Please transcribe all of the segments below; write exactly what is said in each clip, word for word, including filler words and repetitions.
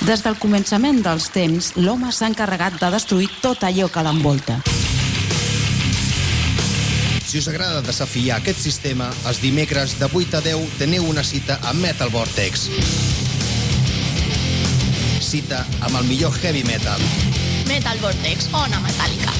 Des del començament dels temps, l'home s'ha encarregat de destruir tot allò que l'envolta. Si us agrada desafiar aquest sistema, els dimecres de vuit a deu teniu una cita a Metal Vortex. Cita amb el millor heavy metal. Metal Vortex, ona metàl·lica.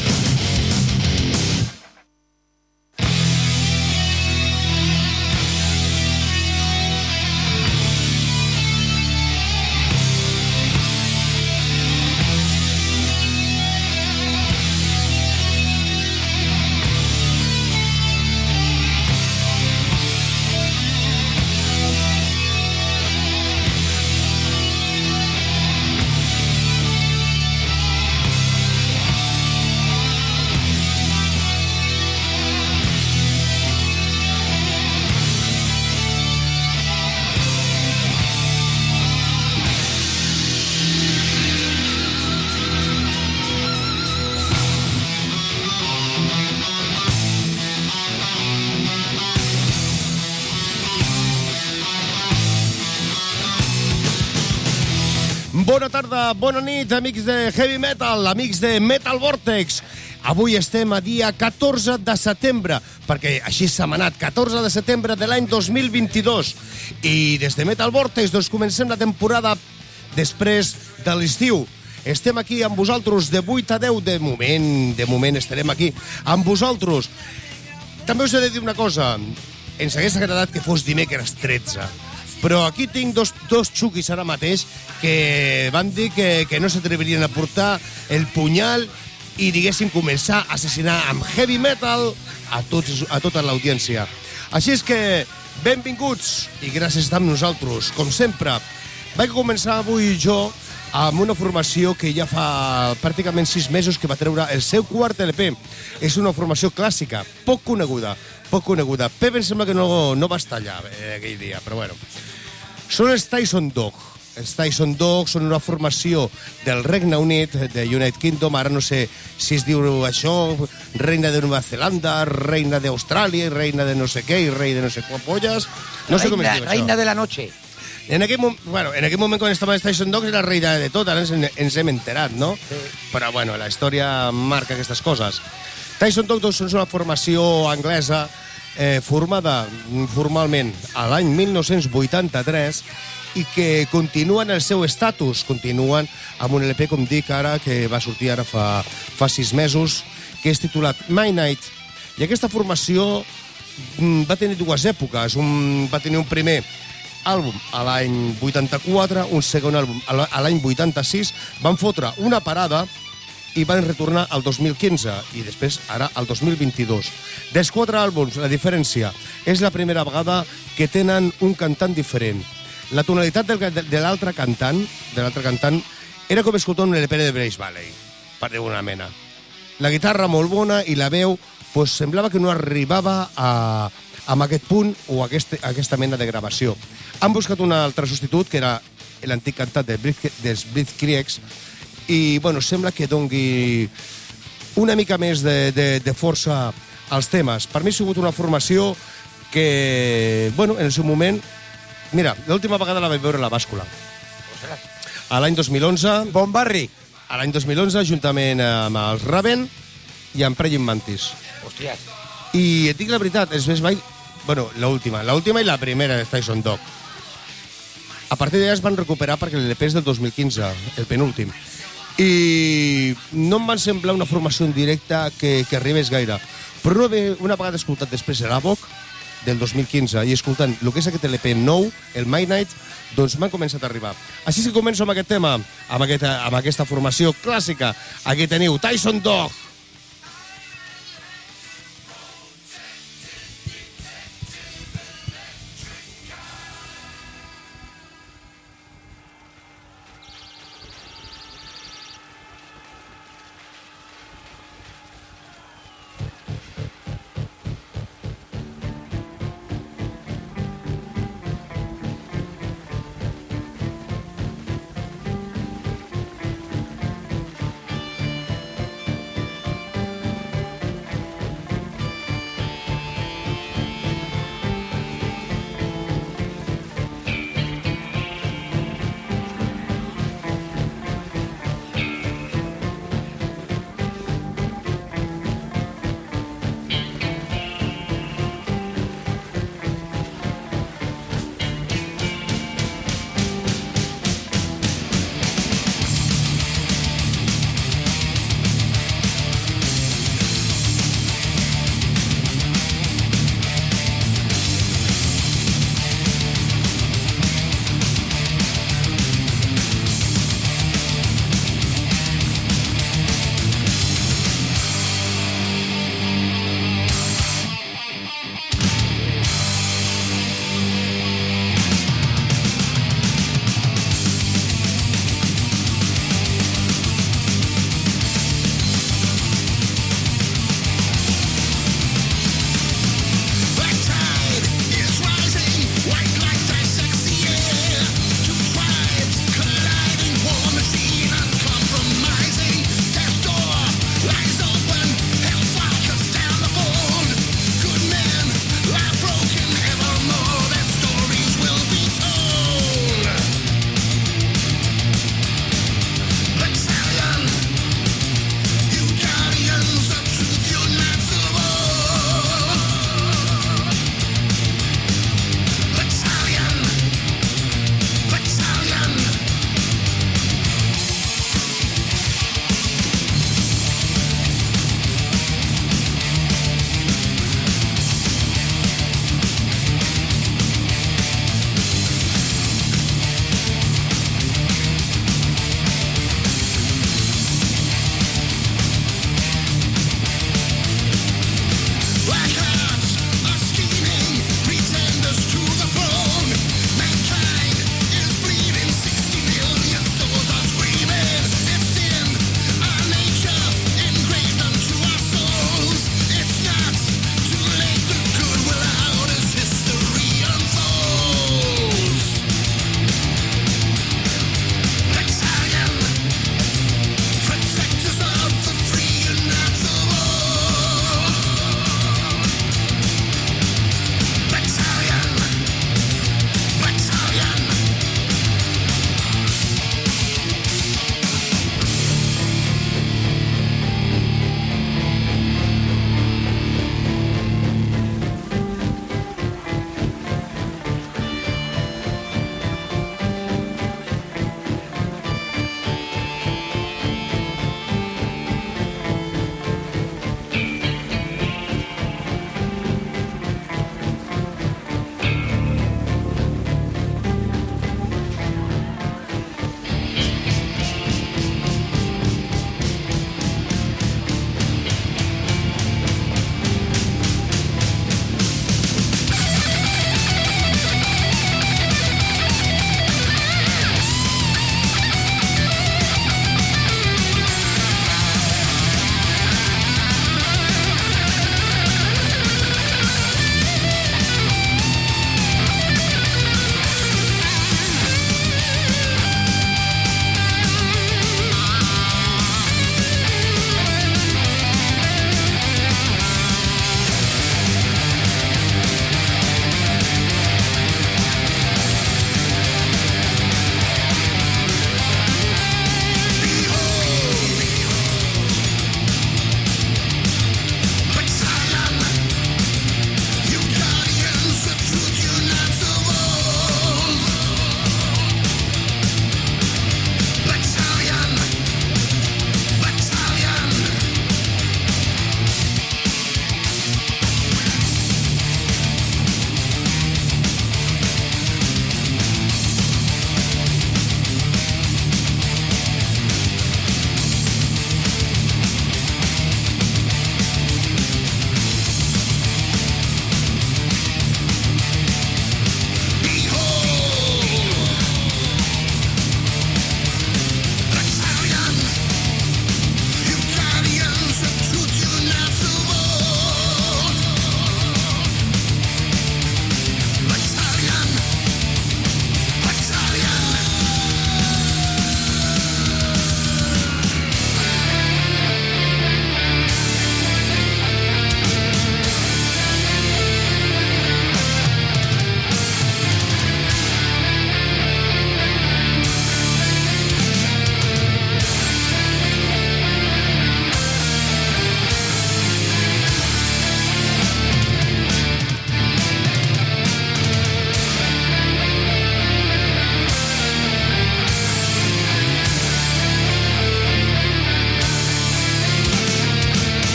Bona tarda, bona nit, amics de Heavy Metal, amics de Metal Vortex. Avui estem a dia catorze de setembre, perquè així s'ha manat, catorze de setembre de l'any dos mil vint-i-dos. I des de Metal Vortex doncs, comencem la temporada després de l'estiu. Estem aquí amb vosaltres de vuit a deu, de moment, de moment estarem aquí amb vosaltres. També us he de dir una cosa, ens hagués agradat que fos dimecres tretze, però aquí tinc dos, dos xuquis ara mateix que van dir que, que no s'atrevirien a portar el punyal i, diguéssim, començar a assassinar amb heavy metal a, tots, a tota l'audiència. Així és que, benvinguts i gràcies per estar amb nosaltres. Com sempre, vaig començar avui jo amb una formació que ja fa pràcticament sis mesos que va treure el seu quart L P. És una formació clàssica, poc coneguda, poc coneguda. Pep em sembla que no, no va estar allà eh, aquell dia, però bueno. Són els Tyson Dog. Els Tyson Dog són una formació del Regne Unit, de United Kingdom, ara no sé si es diu això, reina de Nova Zelanda, reina d'Austràlia, reina de no sé què, i rei de no sé què polles. No sé reina, com es diu això. Reina de la noche. En aquell, moment, bueno, en aquell moment quan estava els Tyson Dogs era reina de tot, ara ens, ens hem enterat, no? Sí. Però bueno, la història marca aquestes coses. Tyson Dogs són una formació anglesa eh, formada formalment a l'any mil nou-cents vuitanta-tres i que continuen el seu estatus, continuen amb un L P, com dic ara, que va sortir ara fa, fa sis mesos, que és titulat My Night. I aquesta formació va tenir dues èpoques. Un, va tenir un primer àlbum a l'any vuitanta-quatre, un segon àlbum a l'any vuitanta-sis, van fotre una parada i van retornar al dos mil quinze i després ara al dos mil vint-i-dos. Dels quatre àlbums, la diferència és la primera vegada que tenen un cantant diferent. La tonalitat del, de l'altre cantant, de l'altre cantant era com escoltar un L P de Brace Valley, per dir una mena. La guitarra molt bona i la veu pues, semblava que no arribava a, a aquest punt o a, aquest, a aquesta mena de gravació. Han buscat un altre substitut, que era l'antic cantant de dels Blitzkrieg, i bueno, sembla que dongui una mica més de, de, de força als temes. Per mi ha sigut una formació que, bueno, en el seu moment... Mira, l'última vegada la vaig veure a la bàscula. A l'any dos mil onze... Bon barri. A l'any dos mil onze, juntament amb els Raven i amb Praying Mantis. Hòstia. I et dic la veritat, és més mai... Bueno, l'última, l'última i la primera de Tyson Dog. A partir d'allà es van recuperar perquè l'L P és del dos mil quinze, el penúltim. I no em van semblar una formació en directe que, que arribés gaire. Però una, una vegada escoltat després l'Avoc del dos mil quinze i escoltant el que és aquest L P nou, el My Night, doncs m'han començat a arribar. Així que començo amb aquest tema, amb, aquesta, amb aquesta formació clàssica. Aquí teniu Tyson Dog.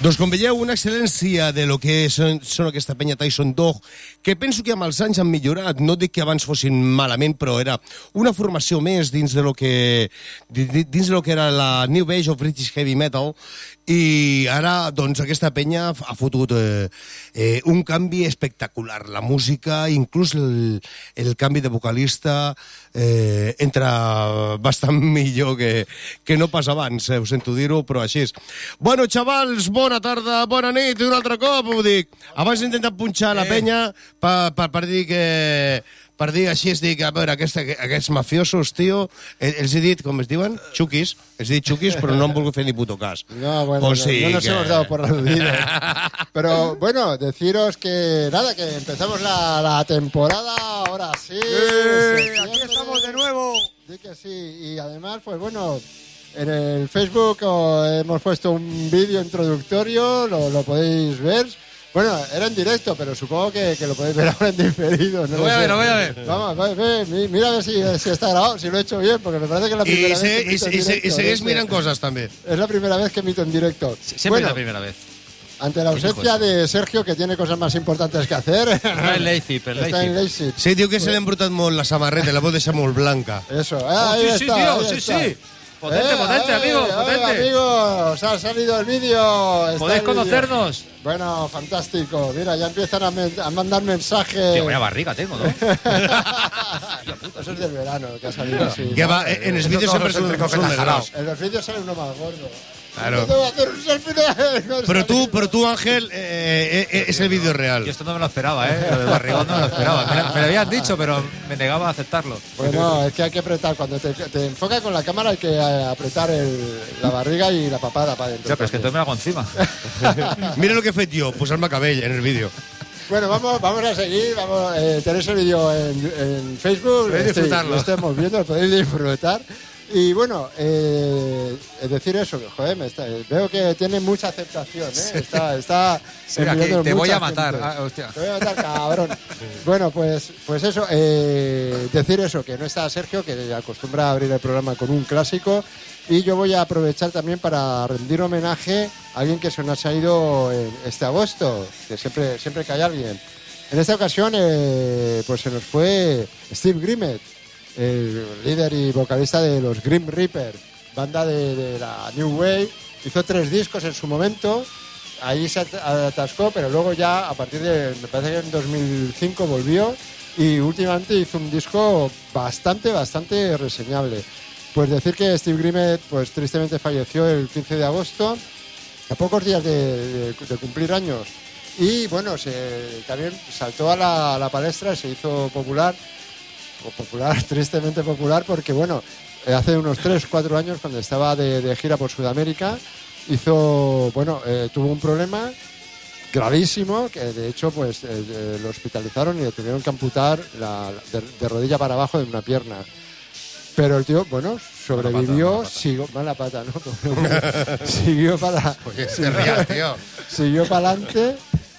Doncs com veieu, una excel·lència de lo que són, són aquesta penya Tyson Dog, que penso que amb els anys han millorat. No dic que abans fossin malament, però era una formació més dins de lo que, dins de lo que era la New Wave of British Heavy Metal, i ara, doncs, aquesta penya ha fotut eh, eh, un canvi espectacular. La música, inclús el, el canvi de vocalista, eh, entra bastant millor que, que no pas abans, eh, ho sento dir-ho, però així és. Bueno, xavals, bona tarda, bona nit, un altre cop ho dic. Abans he intentat punxar la penya per, per, per dir que... Per dir així, es dic, a veure, aquest, aquests mafiosos, tio, els he dit, com es diuen? Chuquis. Els he dit chuquis, però no han volgut fer ni puto cas. No, bueno, o sigui no, no nos que... hemos dado por aludidos. Pero, bueno, deciros que, nada, que empezamos la, la temporada, ahora sí. ¡Eh! ¡Aquí estamos de nuevo! Sí que sí, y además, pues bueno, en el Facebook oh, hemos puesto un vídeo introductorio, lo, lo podéis ver. Bueno, era en directo, pero supongo que, que lo podéis ver ahora en diferido. No lo voy a ver, sé. lo voy a ver. Vamos, ve, ve, mira a ver si, si está grabado, si lo he hecho bien, porque me parece que es la primera I vez se, que emito i, en i, directo. I segueix mirant coses, també. Es la primera vez que emito en directo. Siempre bueno, es la primera vez. Ante la ausencia de Sergio, que tiene cosas más importantes que hacer. Está en Leipzig, en Está en Leipzig. Sí, diu que se l'ha embrutat molt la samarreta, la vol deixar molt blanca. Eso, Oh, ahí sí, está, sí, tío, ahí sí, está. sí. Potente, Eh, potente, eh, amigo, eh, potente. Amigos, ha salido el vídeo. está Podéis el vídeo. conocernos. Bueno, fantástico. Mira, ya empiezan a, men- a mandar mensajes. Tío, vaya barriga tengo, ¿no? Eso es del verano, que ha salido así. Que va, en els vídeos sempre són, són de gros. En los vídeos sale uno más gordo. Claro. No te voy a hacer un selfie de- no Però tu, sale- però tu, Ángel, eh, eh, és el vídeo real. Yo esto no me lo esperaba, ¿eh? Lo del barrigón no me lo esperaba. Me, lo- me lo habían dicho, pero me negaba a aceptarlo. Bueno, es que hay que apretar. Cuando te, te enfoca con la cámara hay que eh, apretar el- la barriga y la papada para adentro. Ya, pero es que entonces me lo hago encima. Mira lo que he fet jo, posar-me cabell en el vídeo. Bueno, vamos, vamos a seguir. Vamos, eh, tenéis el vídeo en, en Facebook. Podéis Estoy- disfrutarlo. Lo estamos viendo, lo podéis disfrutar. Y bueno, eh, es decir eso, que joder, me está- veo que tiene mucha aceptación, ¿eh? Está, está Mira, que enviando te voy mucha a matar. gente. Ah, hostia. Te voy a matar, cabrón. Bueno, pues, pues eso, eh, decir eso, que no está Sergio, que acostumbra a abrir el programa con un clásico. Y yo voy a aprovechar también para rendir homenaje a alguien que se nos ha ido en este agosto, que siempre, siempre que hay alguien. En esta ocasión, eh, pues se nos fue Steve Grimmett, el líder y vocalista de los Grim Reaper, banda de, de la New Wave. Hizo tres discos en su momento, ahí se at- atascó, pero luego ya a partir de, me parece que en dos mil cinco volvió y últimamente hizo un disco bastante, bastante reseñable. Pues decir que Steve Grimmett pues tristemente falleció el quince de agosto, a pocos días de, de- de cumplir años. Y bueno, se, también saltó a la, a la palestra, se hizo popular, o popular, tristemente popular, porque bueno, eh, hace unos tres cuatro años, cuando estaba de, de gira por Sudamérica, hizo, bueno, eh, tuvo un problema gravísimo, que de hecho pues eh, eh, lo hospitalizaron y le tuvieron que amputar la, la- de, de rodilla para abajo de una pierna. Pero el tío, bueno, sobrevivió, siguió, mala pata, ¿no? siguió para, Te rías, tío. siguió para adelante,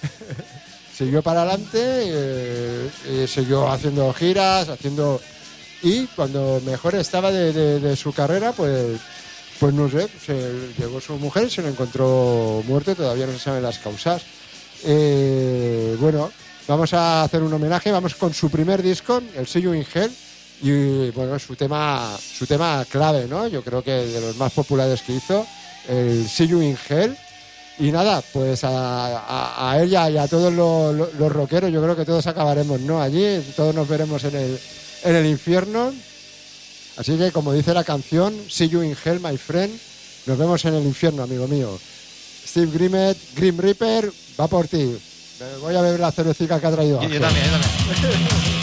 siguió para adelante, eh, eh, siguió haciendo giras, haciendo y cuando mejor estaba de, de- de su carrera, pues, pues no sé, se, llegó su mujer, se lo encontró muerto, todavía no se saben las causas. Eh, bueno, vamos a hacer un homenaje, vamos con su primer disco, el See You in Hell. Y bueno, su tema, su tema clave, ¿no? Yo creo que de los más populares que hizo, el See You in Hell. Y nada, pues a, a, a ella y a todos los, los, los rockeros, yo creo que todos acabaremos, ¿no? Allí, todos nos veremos en el, en el infierno. Así que, como dice la canción, See You in Hell, my friend, nos vemos en el infierno, amigo mío. Steve Grimmett, Grim Reaper, va por ti. Me voy a beber la cervecita que ha traído. Yo, yo Ángel. también, yo también.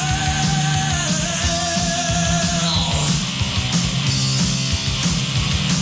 See you in hell.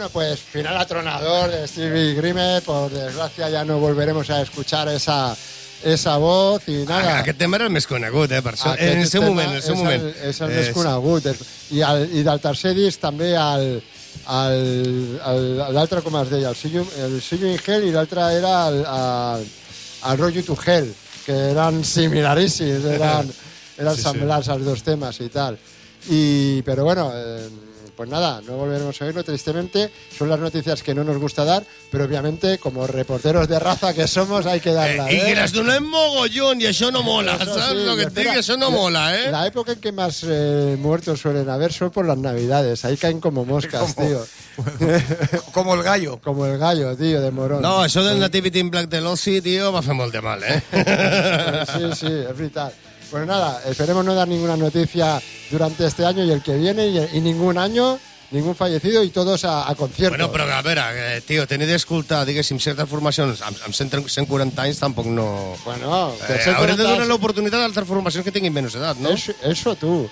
Bueno, pues final atronador de Stevie Grimmett. Por desgracia ya no volveremos a escuchar esa, esa voz i nada. Aquest tema era el més conegut, eh, per això. Aquest En el seu tema moment, en el seu és moment. El, és el més conegut. I, el, I del tercer disc també el, el, el, l'altre, com es deia, el See You, el See You in Hell, i l'altre era el, el, el Road You to Hell, que eren similaríssims, eren, eren Sí, sí. semblants als dos temas y tal. Y, pero bueno, eh, pues nada, no volveremos a oírlo, tristemente. Son las noticias que no nos gusta dar, pero obviamente, como reporteros de raza que somos, hay que darla. I ¿eh? que les donem mogollón, i això no mola, Eso saps? sí, Lo que et espera, dic, això no la- mola, eh? La época en que más eh, muertos suelen haber son por las navidades. Ahí caen como moscas, Como- tío. Como el gallo. Como el gallo, tío, de Morón. No, això del Nativity in Black de l'Ossi, tio, va fer molt de mal, eh? Sí, sí, es vital. Pues nada, esperemos no dar ninguna noticia durante este año y el que viene, y, y ningún año, ningún fallecido, y todos a, a conciertos. Bueno, però a veure, eh, tio, tenir d'escoltar, diguéssim, certes formacions amb, amb cent, cent quaranta anys tampoc no... Bueno, Eh, que haurem de cuentas- donar l'oportunitat a altres formacions que tinguin menys edat, no? Eso, eso tú.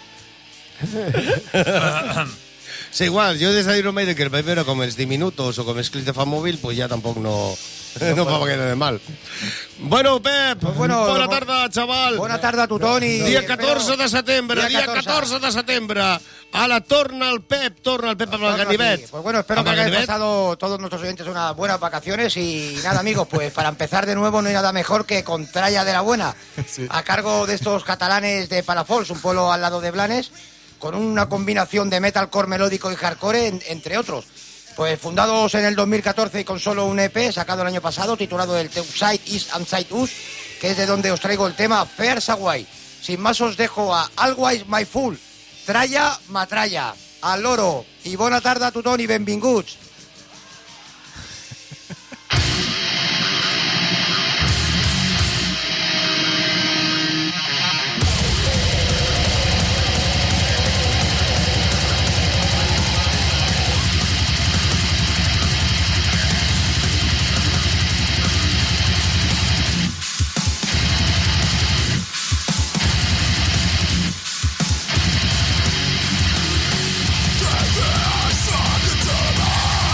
Sí, igual, jo des d'Iron Maiden, que el vaig veure com els diminutos o com els clips de fa mòbil, pues ja tampoc no, no fa gaire de mal. Bueno, Pep, Pues bueno, bona bo- tarda, xaval. Bona tarda a tothom i... Dia catorze de setembre, Dia dia catorze. catorze de setembre. A la torna el Pep, torna el Pep amb el ganivet. Pues bueno, espero Amb que el hayáis ganivet. pasado todos nuestros oyentes unas buenas vacaciones y nada, amigos, pues para empezar de nuevo no hay nada mejor que Contralla de la Buena, a cargo de estos catalanes de Palafols, un pueblo al lado de Blanes, con una combinación de metalcore melódico y hardcore, en- entre otros. Pues fundados en el dos mil catorce y con solo un E P sacado el año pasado, titulado el Side East and Side Us, que es de donde os traigo el tema Fair Sagway. Sin más os dejo a Always My Fool, Tralla Matralla, al loro, i bona tarda a tothom i benvinguts. Suck it to the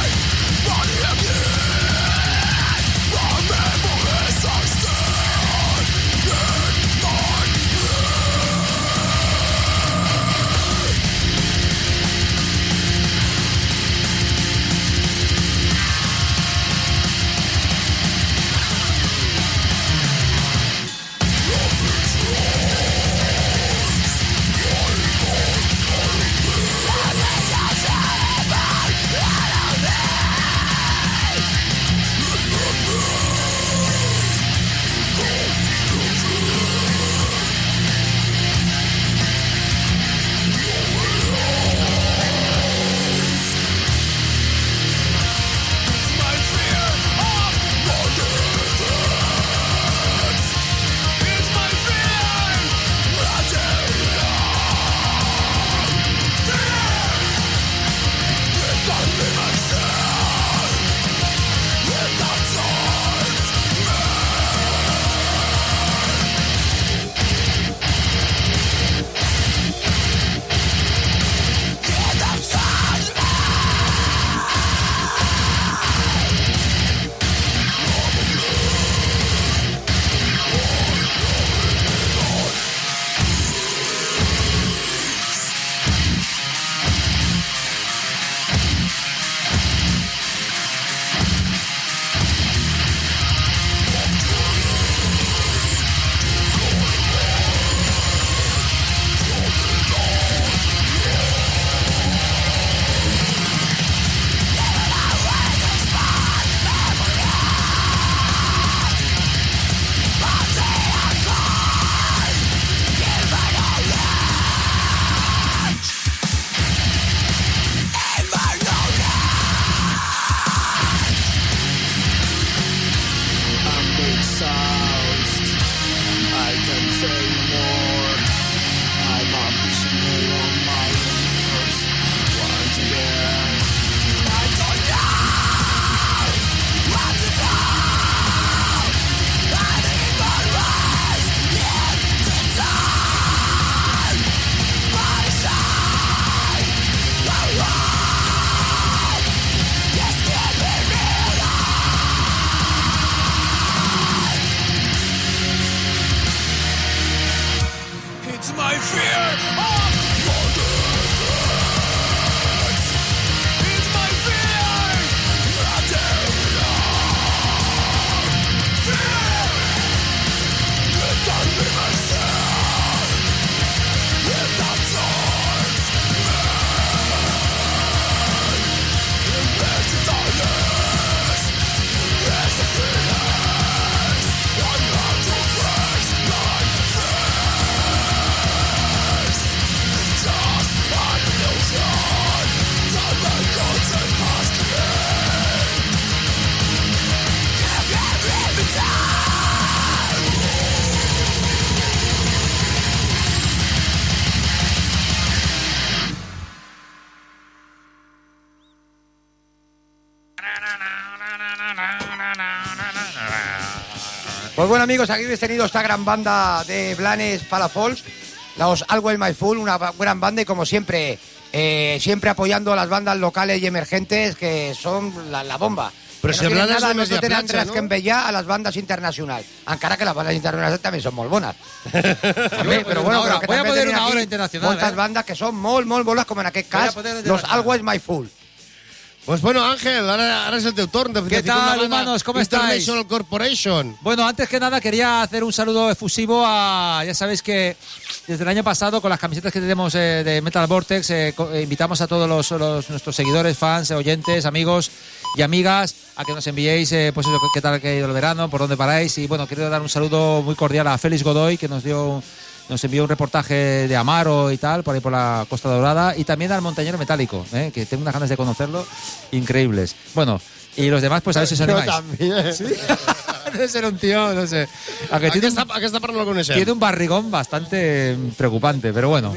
Pues bueno, amigos, aquí habéis tenido esta gran banda de Blanes Palafols, los Always My Fool, una gran banda y como siempre, eh, siempre apoyando a las bandas locales y emergentes que son la, la bomba. Però que si no tenen Blanes nada, només no hi ha tenen platja, res no? que envellar a les bandes internacionals. Encara que les bandes internacionals també són molt bones. També, però bueno, hora, però que voy a també poner tenen una aquí hora internacional, moltes eh? bandes que són molt, molt bones, com en aquest Voy a cas, poner una los internacional. Always My Fool. Pues bueno, Ángel, ahora, ahora es el teu torn. De, ¿Qué de ficar una tal, banda humanos? ¿Cómo estáis? International Corporation. Bueno, antes que nada quería hacer un saludo efusivo a... Ya sabéis que desde el año pasado con las camisetas que tenemos eh, de Metal Vortex eh, co- eh, invitamos a todos los, los- nuestros seguidores, fans, eh, oyentes, amigos y amigas a que nos enviéis eh, pues eso, qué tal que ha ido el verano, por dónde paráis y bueno, quiero dar un saludo muy cordial a Félix Godoy que nos dio nos envió un reportaje de Amaro y tal por ahí por la Costa Dorada y también al Montañero Metálico, eh, que tengo unas ganas de conocerlo increíbles. Bueno, y los demás pues a ver si os Yo animáis. también. Debe ser un tío, no sé. Aunque tiene, Aquesta, un, aquesta part no la coneixem. tiene un barrigón bastante mm, preocupante, pero bueno.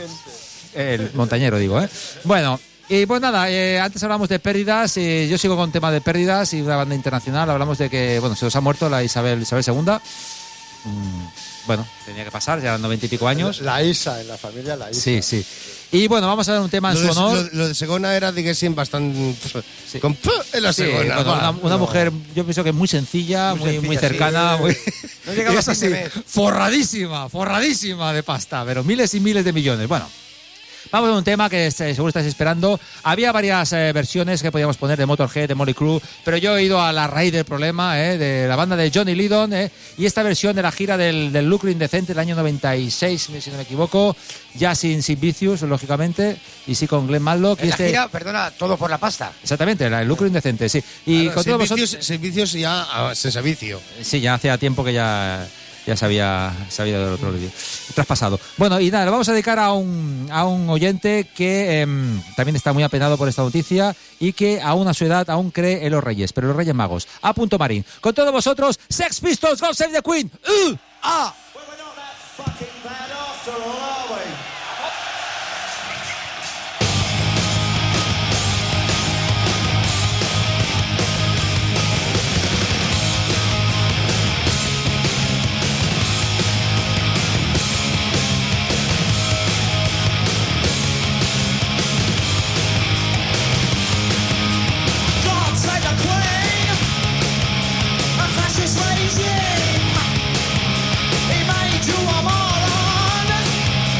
El montañero, digo, ¿eh? Bueno, y pues nada, eh, antes hablamos de pérdidas, y yo sigo con tema de pérdidas y una banda internacional. Hablamos de que, bueno, se nos ha muerto la Isabel, Isabel segunda. Mm, bueno, tenía que pasar, ya eran noventa y pico años. La Isa, en la familia La Isa. Sí, sí. Y bueno, vamos a ver un tema en Lo su de, honor. lo, lo de segona era, diguéssim, bastant... Sí. Com "Puh", en la Sí, segona. bueno, va. una, una mujer, yo pienso que muy sencilla, muy, muy, sencilla, cercana, sí. muy, No llega eso bastante mes. forradísima, forradísima de pasta, pero miles y miles de millones. Bueno, vamos a un tema que eh, seguro estáis esperando. Había varias eh, versiones que podíamos poner de Motorhead, de Motley Crue, pero yo he ido a la raíz del problema, eh, de la banda de Johnny Lydon, eh, y esta versión de la gira del, del Lucro Indecente del año noventa y seis, si no me equivoco, ya sin Sid Vicious, lógicamente, y sí con Glenn Matlock. Y En la este, gira, perdona, todo por la pasta. exactamente, la- el Lucro Indecente, sí. Y Claro, con todos vosotros... servicios, servicios ya ah, sense vicio. Sí, ya hacía tiempo que ya, ya se había, se había del otro traspasado. Bueno, y nada, lo vamos a dedicar a un, a un oyente que em, también está muy apenado por esta noticia y que aún a su edad aún cree en los Reyes, pero los Reyes Magos. A punto Marín. Con todos vosotros, Sex Pistols, God Save the Queen. ¡Uh! ¡Ah! God save the Queen, a fascist regime. He made you a moron.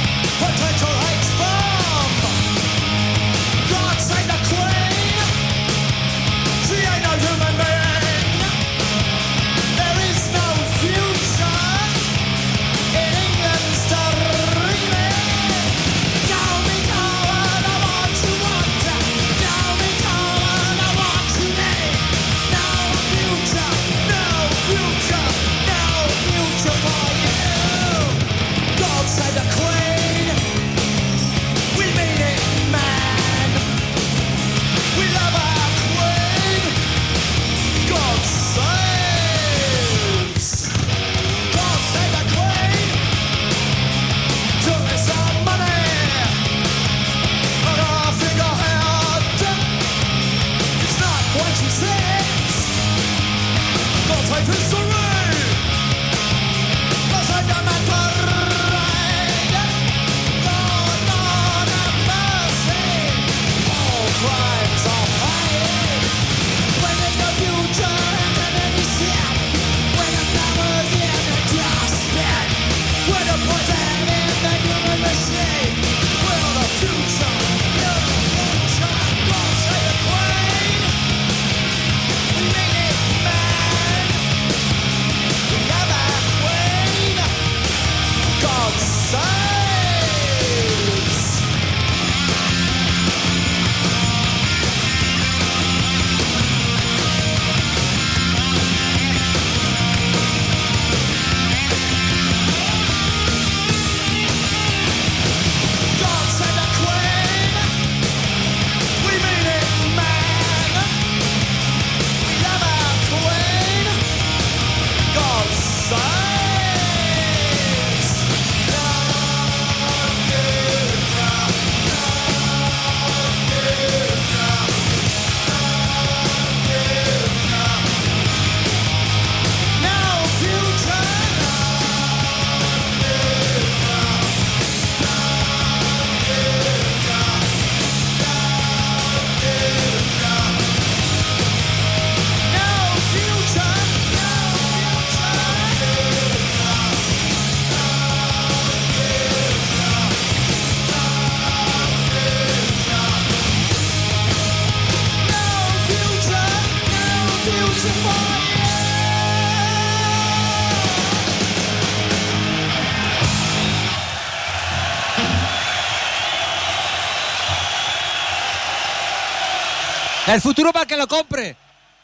El futuro para que lo compre.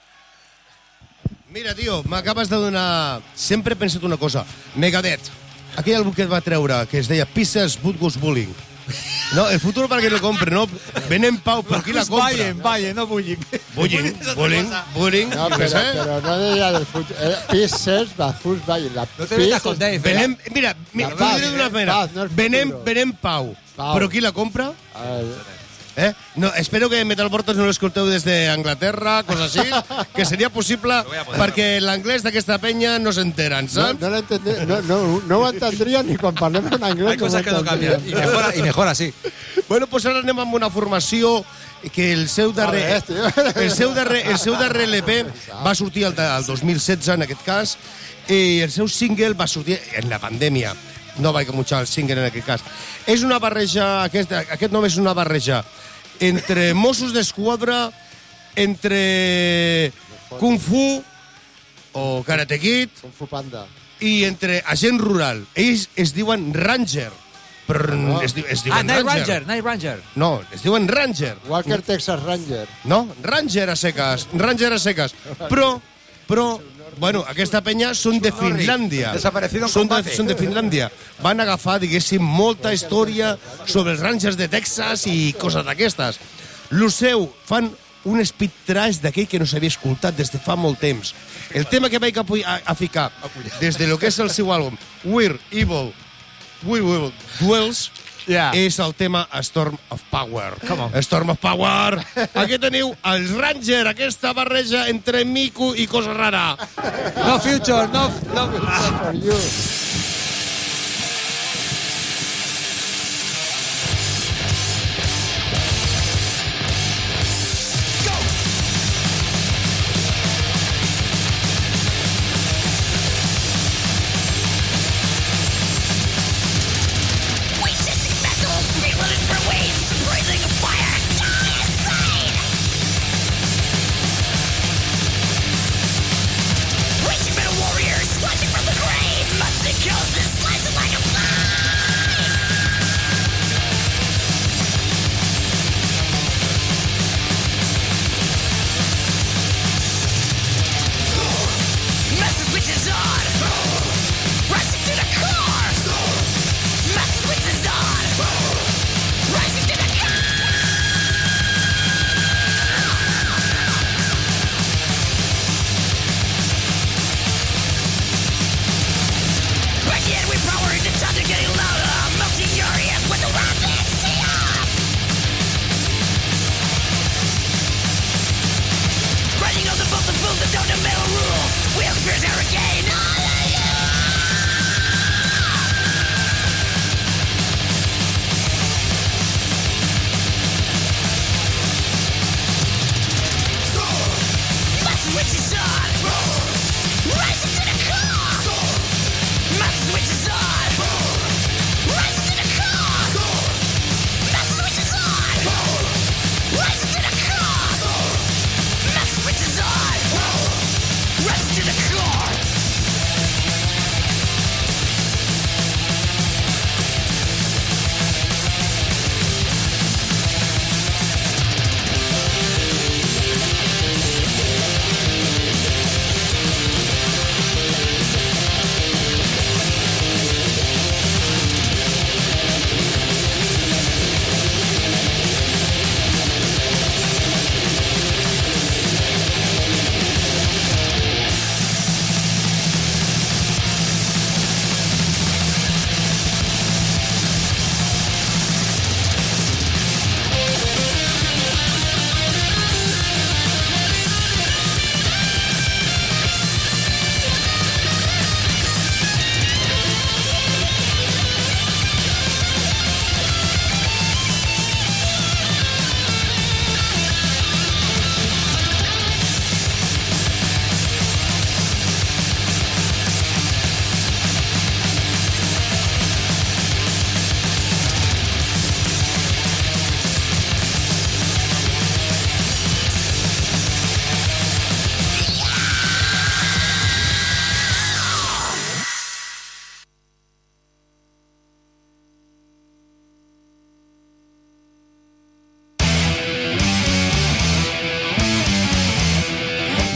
Mira, tio, m'acabes de donar... Sempre he pensat una cosa. Megadeth. Aquell àlbum que et va treure, que es deia Pieces, But Goes Bullying. No, el futuro para que lo compre, no venem pau, però qui la compra? Valle, Valle, no bullying. Bullying, bullying, bullying, No, no pero, sé. pero no deia del futuro. Eh, Pieces, Bajus, Valle. La No te metas con Pieces- Dave, eh? Venem, mira, mira, La t'ho paz, diré d'una eh? manera. Paz, no el Venem, futuro. venem pau. Pau. Però qui la compra? Eh, Eh? No, espero que Metal Vortex no l'escolteu des d'Anglaterra, coses així, que seria possible perquè l'anglès d'aquesta penya no s'enteren, no, saps? no, lo entendé- no, no, no ho entendria ni quan parlem en anglès. Hay cosas que no cambian. Y mejor, y mejor así. Bueno, doncs ara anem amb una formació que el seu darrer, Joder, tio. el seu darrer, el seu darrer L P va sortir el, el dos mil setze, en aquest cas, i el seu single va sortir en la pandèmia. No vaig mutxar el single en aquest cas. És una barreja, aquest, aquest nom és una barreja entre Mossos d'Esquadra, entre Kung Fu o Karate Kid Kung Fu Panda. i entre agent rural. Ells es diuen Ranger. Però No. es, di- es Ah, diuen Night Ranger. Ranger, Night Ranger. No, es diuen Ranger. Walker Texas Ranger. No, Ranger a seques, Ranger a seques. Però, però, bueno, aquesta penya són de Finlàndia. Desaparecido en són de, combate. són de Finlàndia. Van agafar, diguéssim, molta història sobre els Rangers de Texas i coses d'aquestes. Lo seu, fan un speed trash d'aquell que no s'havia escoltat des de fa molt temps. El tema que vaig a, pu- a, a ficar des de lo que és el seu àlbum, We're Evil, We Will Duels, Yeah. és el tema Storm of Power. Come on. Storm of Power. Aquí teniu els Ranger, aquesta barreja entre mico i cosa rara. No future, no... no For you. Wasting metal, reloading for waves, breathing fire, die insane! Reaching metal warriors, rising from the grave, must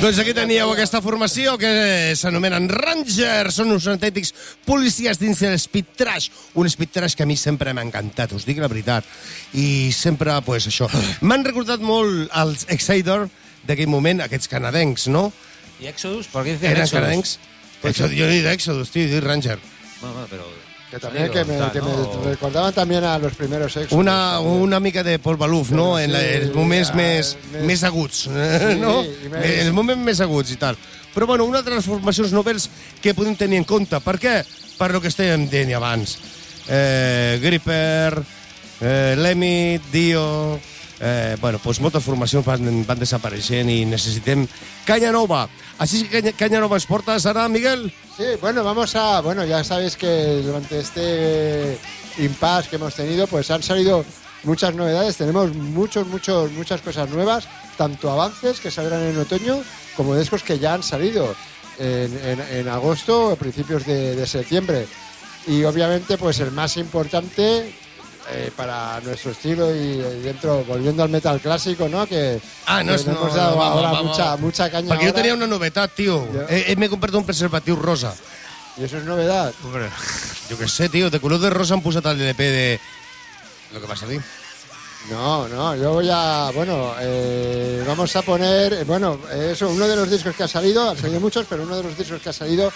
Doncs aquí teníeu aquesta formació que s'anomenen Rangers, són uns autèntics policies dins de l'speed trash, un speed trash que a mi sempre m'ha encantat, us dic la veritat, i sempre, pues, això. M'han recordat molt els Exciter d'aquell moment, aquests canadencs, no? ¿Y Exodus? ¿Por qué dicen Eren Exodus? canadencs? Exodus, jo no he dit Exodus, tío, he dit Ranger. Bueno, bueno, pero... Que también Digo, que me, tal, que ¿no? me recordaban también a los primeros Exodus. Una, una mica de Paul Baluf, no? Sí, En la, els moments ja, més, més- més aguts, no? i més- Els moments més aguts i tal. Però, bueno, una de les formacions noves que podem tenir en compte. Per què? Per lo que estàvem dient abans. Eh, Gripper, eh, Lemmy, Dio... Eh, bueno, pues moltes formacions van, van desapareixent i necessitem canya nova. Així que canya, canya nova ens portes ara, Miguel? Sí, bueno, vamos a... Bueno, ya sabéis que durante este impasse que hemos tenido, pues han salido muchas novedades. Tenemos muchos, muchos, muchas cosas nuevas, tanto avances que saldrán en otoño, como discos que ya han salido en, en, en agosto o principios de, de septiembre. Y obviamente, pues el más importante... Eh, para nuestro estilo y, y dentro, volviendo al metal clásico, ¿no? Que, Ah, no, que és, le no, hemos no, dado vamos, ahora vamos. mucha, mucha caña. Perquè jo ahora. tenia una novetat, tio. Ja. Eh, M'he comprat un preservatiu rosa. Y eso es novedad. Hombre, Jo què sé, tio, de color de rosa han posat el L P de... Lo que vas a dir. No, no, yo voy a. Bueno, eh, vamos a poner. eh, Bueno, eso, uno de los discos que ha salido, han salido muchos, pero uno de los discos que ha salido.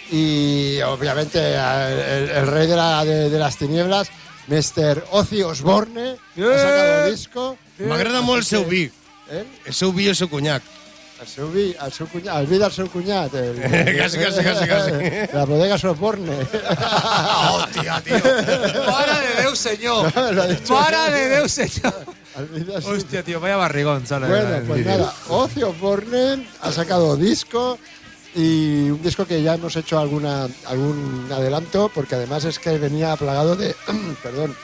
Y obviamente eh, el, el rey de, la, de, de las tinieblas, mister Ozzy Osbourne, ha sacado un disco. M'agrada molt el seu vi. ¿Eh? El seu vi i el seu conyac. El seu vi, el seu cunyat, el vi del seu cunyat. El, Quasi, quasi, quasi, quasi. La bodega Osbourne. Hòstia, tio. ¡Mara de Deus, señor! Lo ha dicho. ¡Mara de Deus, señor! El vi del seu- Hostia, tío, vaya barrigón, sale. Bueno, el pues vídeo. nada, Ozzy Osbourne ha sacado disco y un disco que ya hemos hecho alguna, algún adelanto, porque además es que venía plagado de, perdón,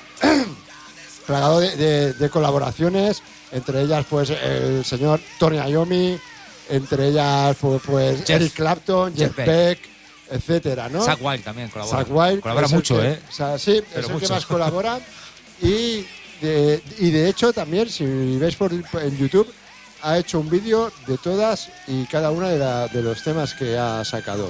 plagado de, de- de colaboraciones, entre ellas pues el señor Tony Iommi, entre ellas pues, pues Jeff- Eric Clapton, Jeff, Jeff Beck, etcétera, ¿no? Zack Wild también colabora. Zack Wild, Colabora es el mucho, que- ¿eh? o sea, sí, Pero es el mucho. que más colabora. Y de, y de hecho también, si veis por en YouTube, ha hecho un vídeo de todas y cada una de, la- de los temas que ha sacado.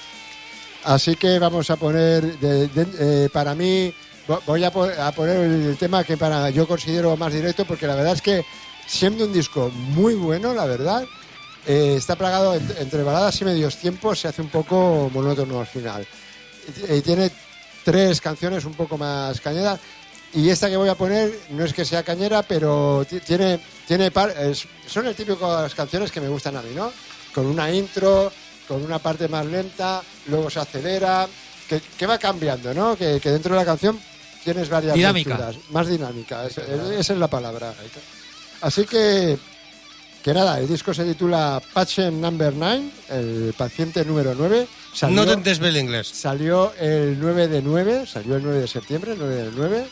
Así que vamos a poner, de- de- eh, para mí, vo- voy a, po- a poner el tema que para yo considero más directo, porque la verdad es que siendo un disco muy bueno, la verdad, eh, está plagado ent- entre baladas y medios tiempos, se hace un poco monótono al final. Y, y tiene tres canciones un poco más cañeras. Y esta que voy a poner no es que sea cañera, pero ti- tiene, tiene par- es- son el típico de las canciones que me gustan a mí, ¿no? Con una intro, con una parte más lenta, luego se acelera, que, que va cambiando, ¿no? Que, que dentro de la canción tienes varias Dinámica. lecturas, más dinámica, es- es- esa es la palabra. Así que, que nada, el disco se titula Patient Number nueve, el paciente número nueve. Salió, No t'entens bé l'inglès. salió el nueve de nueve, salió el nueve de septiembre, el nueve del nueve.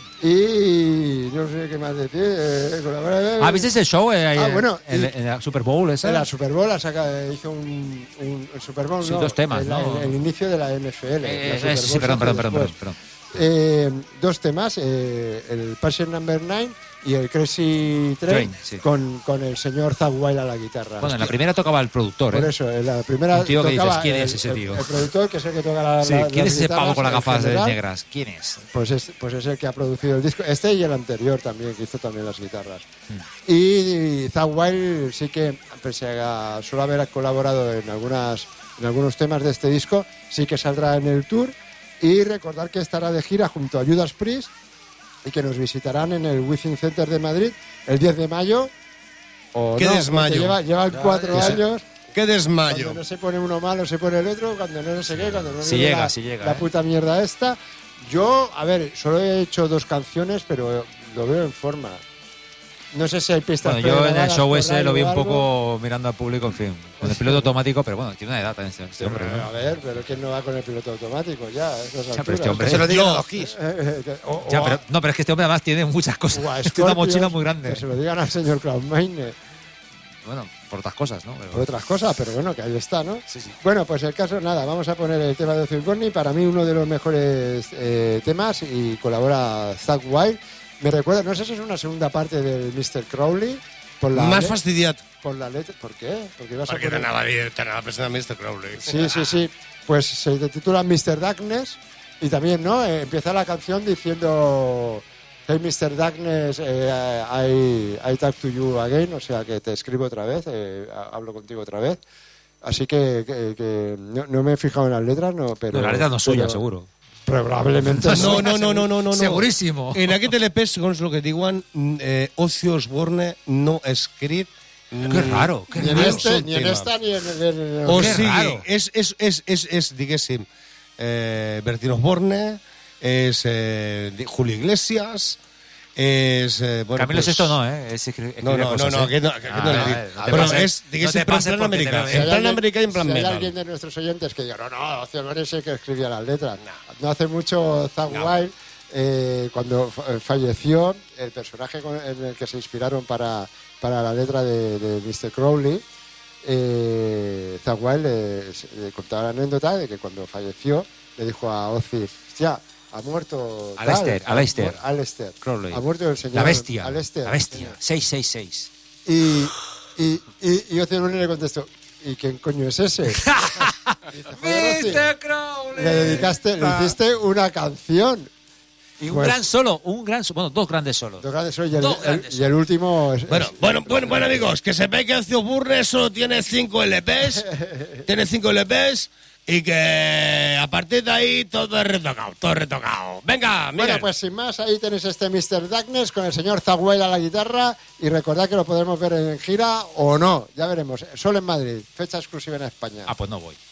Y no sé qué más decir. eh, con la- Ah, ¿viste ese show eh, ahí Ah, en- bueno, en, y- en la Super Bowl esa? En la Super Bowl ha saca- hizo un, un- el Super Bowl, Sí, no, dos temas, el, ¿no? el- el inicio de la N F L. Eh, la eh, Super sí, sí, Bowl perdón, se hace perdón, perdón, después. perdón. Eh, dos temas, eh, el Patient Number nueve y el Crazy Train, Train, sí. con, con el señor Zack Wild a la guitarra. Bueno, en la primera tocaba el productor, Por ¿eh? eso, en la primera Un tío que dices, tocaba ¿quién el- es ese el- tío? El, productor, que es el que toca la, Sí, la- ¿quién las es ese pavo guitarras con las en gafas general. negras? ¿Quién es? Pues es, pues es el que ha producido el disco. Este y el anterior también, que hizo también las guitarras. Mm. Y Zack Wild sí que, pese a solo haber colaborado en, algunas, en algunos temas de este disco, sí que saldrá en el tour. Y recordar que estará de gira junto a Judas Priest y que nos visitarán en el Within Center de Madrid el diez de mayo. O ¡Qué no, desmayo! porque Lleva, llevan cuatro que se- años. Qué desmayo. Cuando no se pone uno malo, se pone el otro. Cuando no, no sé qué, cuando no Si viene llega, la, si llega, la ¿eh? puta mierda esta. Yo, a ver, solo he hecho dos canciones, pero lo veo en forma. No sé si hay pistas. Bueno, yo en el pregrabadas show por ese ahí lo vi o un algo. poco mirando al público, en fin, con el piloto automático, pero bueno, tiene una edad también este, este hombre, Pero, ¿no? a ver, pero ¿quién no va con el piloto automático ya? a esas Ya, pero alturas? este hombre- Que se lo digan Yo- a los Kiss. Eh, eh, que- o- Ya, o a- pero, no, pero es que este hombre además tiene muchas cosas. o a Tiene una mochila Scorpions, muy grande. Que se lo digan al señor Klaus Meine. Bueno, por otras cosas, ¿no? Pero- Por otras cosas, pero bueno, que ahí está, ¿no? Sí, sí. Bueno, pues el caso, nada, vamos a poner el tema de Ozzy Osbourne, para mí uno de los mejores eh, temas, y colabora Zack Wild. Me recuerda, no sé si es una segunda parte del mister Crowley, por la M'has le- fastidiat. Por la letra. ¿Por qué? Porque ibas a Perquè poner- t'anava a dir, t'anava pensant en mister Crowley. Sí, sí, sí. Pues se titula mister Darkness y también, ¿no? Eh, empieza la canción diciendo Hey mister Darkness, eh, I, I talk to you again, o sea que te escribo otra vez, eh, hablo contigo otra vez. Así que, que, que no, no me he fijado en las letras, no, pero... No, la letra no es suya, pero seguro. Probablemente No, no, no, no, no, no. Segurísimo. En aquest L P, segons el que diuen, eh, Ozzy Osbourne no ha escrit... Qué raro, qué Ni en, ni un este, sol ni en tema. esta ni en el... en el- O Qué sigui, raro. és, és, és, és, és diguéssim, eh, Bertín Osborne, és eh, di- Julio Iglesias, és... Eh, bueno, Camilo pues, Sesto no, ¿eh? Es escri- No, no, no, cosas, no, ¿eh? aquest no, aquest Ah, no l'he vale, dit. no te Però pases- és, no diguéssim, te però en pases plan porque te americà. veo Si bien. En plan alguien- americà i en plan si hay metal. alguien de nuestros oyentes que diga, no, no, Ozzy Osbourne es el que escribía las letras. No hace mucho Zakk Wylde, eh, cuando fa- falleció, el personaje con- en el que se inspiraron para, para la letra de, de mister Crowley, eh, Zakk Wylde eh, se- le contaba la anécdota de que cuando falleció le dijo a Ozzy, ya, ha muerto... tal, Aleister, ha Aleister. muer- Aleister. Crowley. Ha muerto el señor... La bestia. Aleister. La bestia. seiscientos sesenta y seis. Y, y, y, y Ozzy Osbourne le contestó, ¿y quién coño es ese? Y dice, "Joder, Ozzy, mister Crowley. le dedicaste, le hiciste una canción. Y un Pues- gran solo, un gran, so- bueno, dos grandes solos. Dos grandes solos, y, el, Dos el- grandes y el último es, Bueno, es- bueno, bueno, bueno, amigos, que sepáis que Ozzy Osbourne solo tiene cinco L Ps, tiene cinco L Ps y que a partir de ahí todo es retocado, todo es retocado. Venga, Miguel. Bueno, pues sin más, ahí tenéis este mister Darkness con el señor Zakk Wylde a la guitarra y recordad que lo podremos ver en gira o no, ya veremos. Solo en Madrid, fecha exclusiva en España. Ah, pues no voy.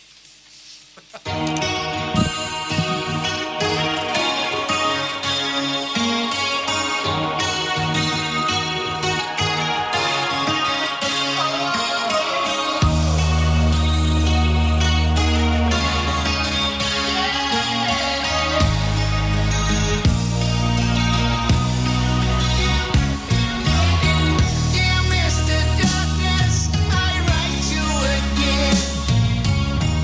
Dear mister Darkness, I write you again.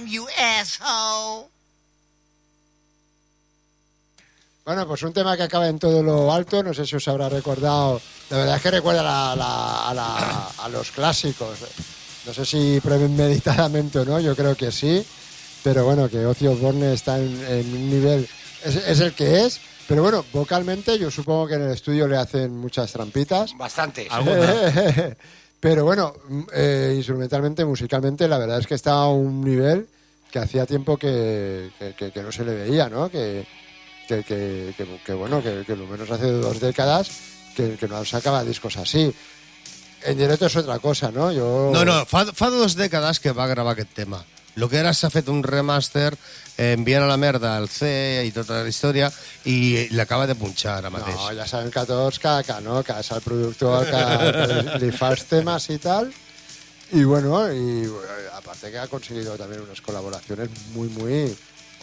time, you asshole. Bueno, pues un tema que acaba en todo lo alto, no sé si os habrá recordado, la verdad es que recuerda a, la- la- a la- a los clásicos, no sé si premeditadamente o no, yo creo que sí, pero bueno, que Ozzy Osbourne está en, en un nivel, es, es el que es, pero bueno, vocalmente yo supongo que en el estudio le hacen muchas trampitas. Bastante. Pero bueno, mm, eh, instrumentalmente, musicalmente, la verdad es que está a un nivel que hacía tiempo que, que, que- que no se le veía, ¿no? Que, que, que, que- que, bueno, que, que lo menos hace dos décadas que, que no sacaba discos así. En directo és otra cosa, no? Jo... No, no, fa, fa dues dècades que va gravar aquest tema. El que ara s'ha fet un remaster eh, enviant a la merda el C i tota la història i l'acaba de punxar ara mateix. No, ja sabem que tots que, que no, que és el productor que, que li fa els temes i tal. Y bueno, y eh, aparte que ha conseguido también unas colaboraciones muy, muy,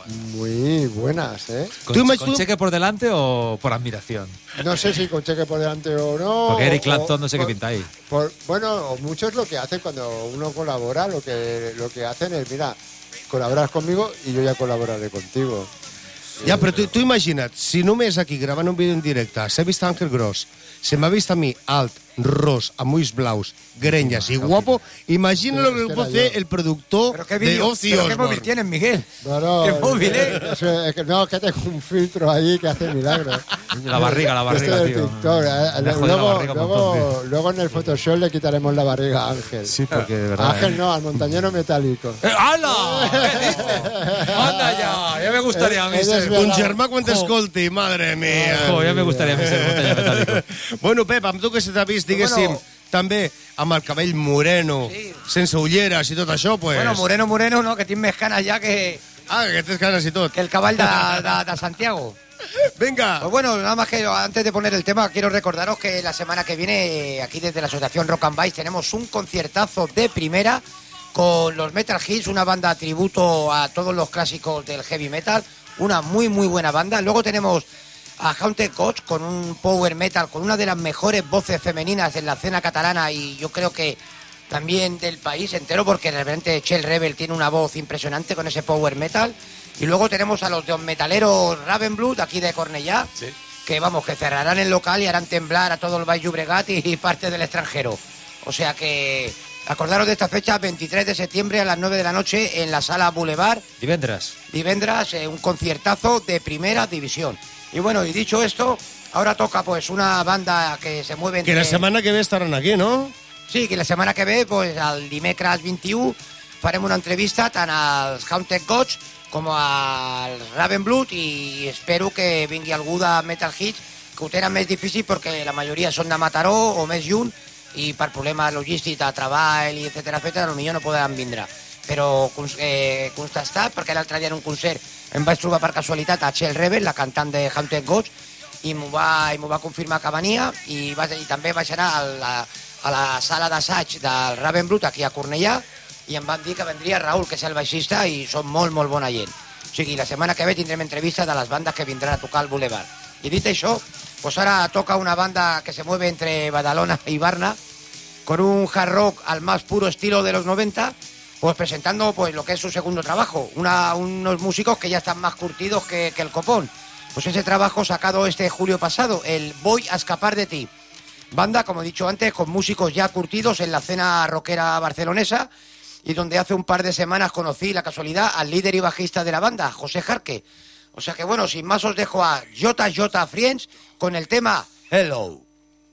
muy buenas, ¿eh? ¿Con, Tú, con tú- cheque por delante o por admiración? No sé si con cheque por delante o no. Porque Eric o- Clapton no sé qué por- pinta ahí. por- bueno, o muchos lo que hacen cuando uno colabora, lo que, lo que hacen es, mira, colaboras conmigo y yo ya colaboraré contigo. Ja, però tu, tu imagina't, si només aquí gravant un vídeo en directe s'ha vist Àngel Gros, se m'ha vist a mi alt, ros, amb ulls blaus, grenyes i guapo, imagina lo Es que que pot era fer yo. el productor Pero qué de vídeo, Ozzy pero qué móvil Osbourne. tienes, Miguel. Bueno, Qué móvil, ¿eh? eso es que, no, que tengo un filtro ahí que hace milagros. La barriga, la barriga, Este del tío. TikTok, eh. Me ha jodido la Luego, barriga un luego, montón, luego en el Photoshop le quitaremos la barriga a Ángel. Sí, porque de verdad. Ángel ¿eh? no, al montañero metálico. ¡Eh, ¡Hala! ¿Qué dices? ¡Anda ya! Ya me gustaría a mí He- he ser... desvelado. Un germà quan t'escolti, madre mía. Jo, ja me gustaría a mí ser montaña metálico. Bueno, Pep, amb tu que se t'ha vist, diguéssim, Bueno. també amb el cabell moreno, Sí. sense ulleres i tot això, pues... Bueno, Moreno, Moreno, no, que tienes més canas ya que, Ah, que tens ganes i tot. que el cabal de, de, de Santiago. Vinga. Pues bueno, nada más que antes de poner el tema, quiero recordaros que la semana que viene, eh, aquí desde la Asociación Rock and Vice, tenemos un conciertazo de primera con los Metal Hits, una banda tributo a todos los clásicos del heavy metal, una muy, muy buena banda. Luego tenemos a Haunted Gods con un power metal, con una de las mejores voces femeninas en la escena catalana y yo creo que también del país entero, porque realmente Chell Rebel tiene una voz impresionante con ese power metal. Y luego tenemos a los de metaleros Ravenblood, aquí de Cornellá, que vamos, que cerrarán el local y harán temblar a todo el Baix Llobregat y, y parte del extranjero. O sea que acordaros de esta fecha, veintitrés de septiembre a las nueve de la noche en la Sala Boulevard, Divendres. Divendras, eh, un conciertazo de primera división. Y bueno, y dicho esto, ahora toca pues una banda que se mueve Que entre... la setmana que ve estaran aquí, no? Sí, que la setmana que ve, pues, al dimecres vint-i-u, farem una entrevista tant als Haunted Gods com al Ravenblood i espero que vingui algú de Metal Hits, que ho tenen més difícil perquè la majoria són de Mataró o més lluny i per problemes logístics de treball i etcètera, etcètera, potser no poden vindre. Però eh, constat, perquè l'altre dia en un concert em vaig trobar per casualitat a Chell Rebel, la cantant de Haunted Gods, i m'ho va, i m'ho va confirmar que venia i, va, i també vaig anar a la, a la sala d'assaig del Ravenblood aquí a Cornellà i em van dir que vendria Raúl, que és el baixista i són molt, molt bona gent. O sigui, la setmana que ve tindrem entrevista de les bandes que vindran a tocar al Boulevard. I dit això, pues ara toca una banda que se mueve entre Badalona y Varna con un hard rock al más puro estilo de los noventa, pues presentando pues lo que es su segundo trabajo, una, unos músicos que ya están más curtidos que, que el copón. Pues ese trabajo sacado este julio pasado, el Voy a escapar de ti. Banda, como he dicho antes, con músicos ya curtidos en la escena rockera barcelonesa y donde hace un par de semanas conocí la casualidad al líder y bajista de la banda, José Jarque. O sea que bueno, sin más os dejo a Jota Jota Friends con el tema Hello.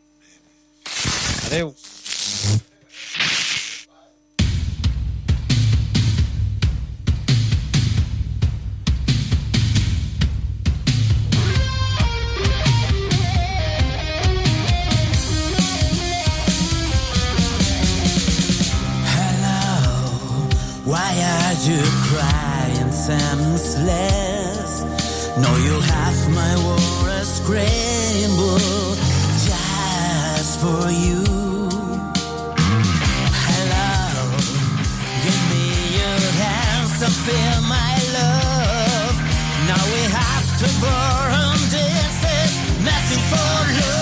Adeu. Why are you crying senseless? No, you have my world scrambled just for you. Hello, give me your hands and feel my love. Now we have to burn this is nothing for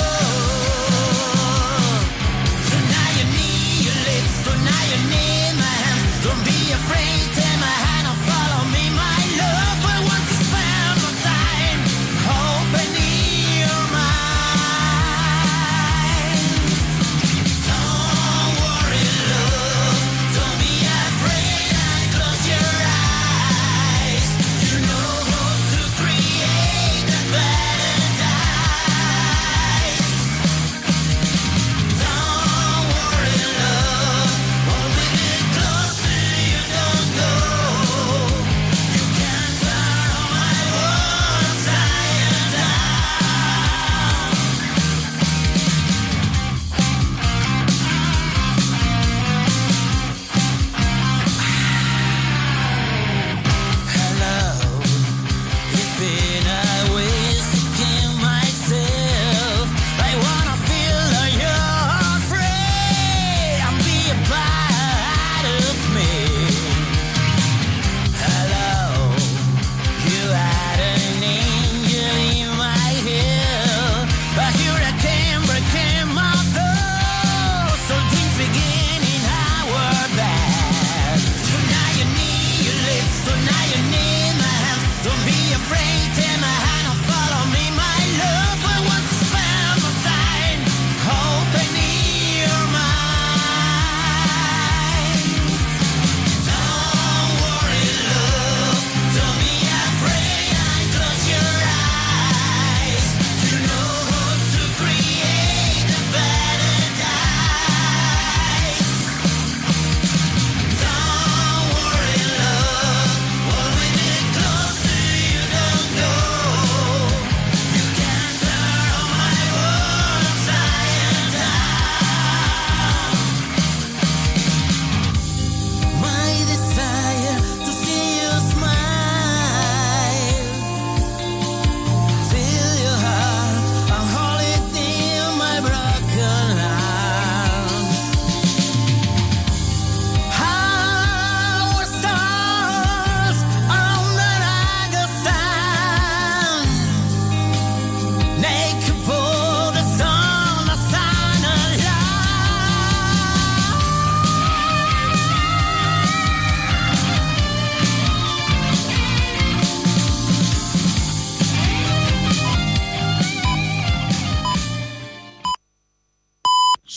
love. Tonight you need your lips, tonight you need my hands. Don't be afraid, take my hand, I'll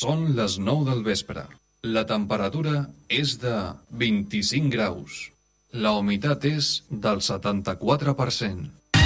Són les nou del vespre. La temperatura és de vint-i-cinc graus. La humitat és del setanta-quatre per cent.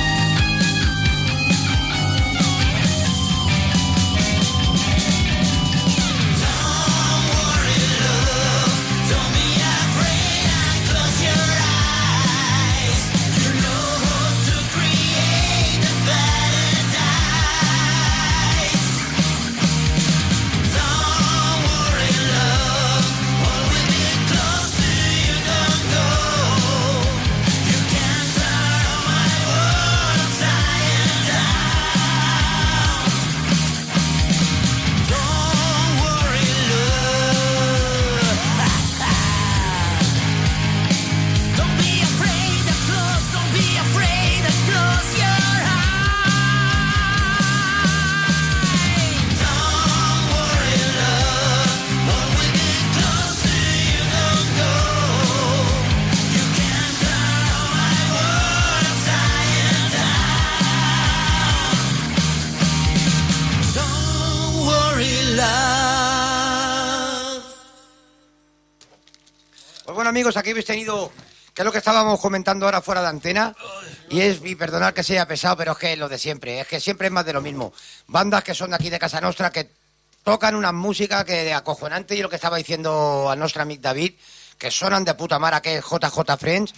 Amigos, aquí habéis tenido, que es lo que estábamos comentando ahora fuera de antena, y es, y perdonad que sea pesado, pero es que es lo de siempre, es que siempre es más de lo mismo. Bandas que son de aquí de Casa Nostra, que tocan una música que de acojonante, y lo que estaba diciendo a nuestro amigo David, que sonan de puta mara, que es J J Friends,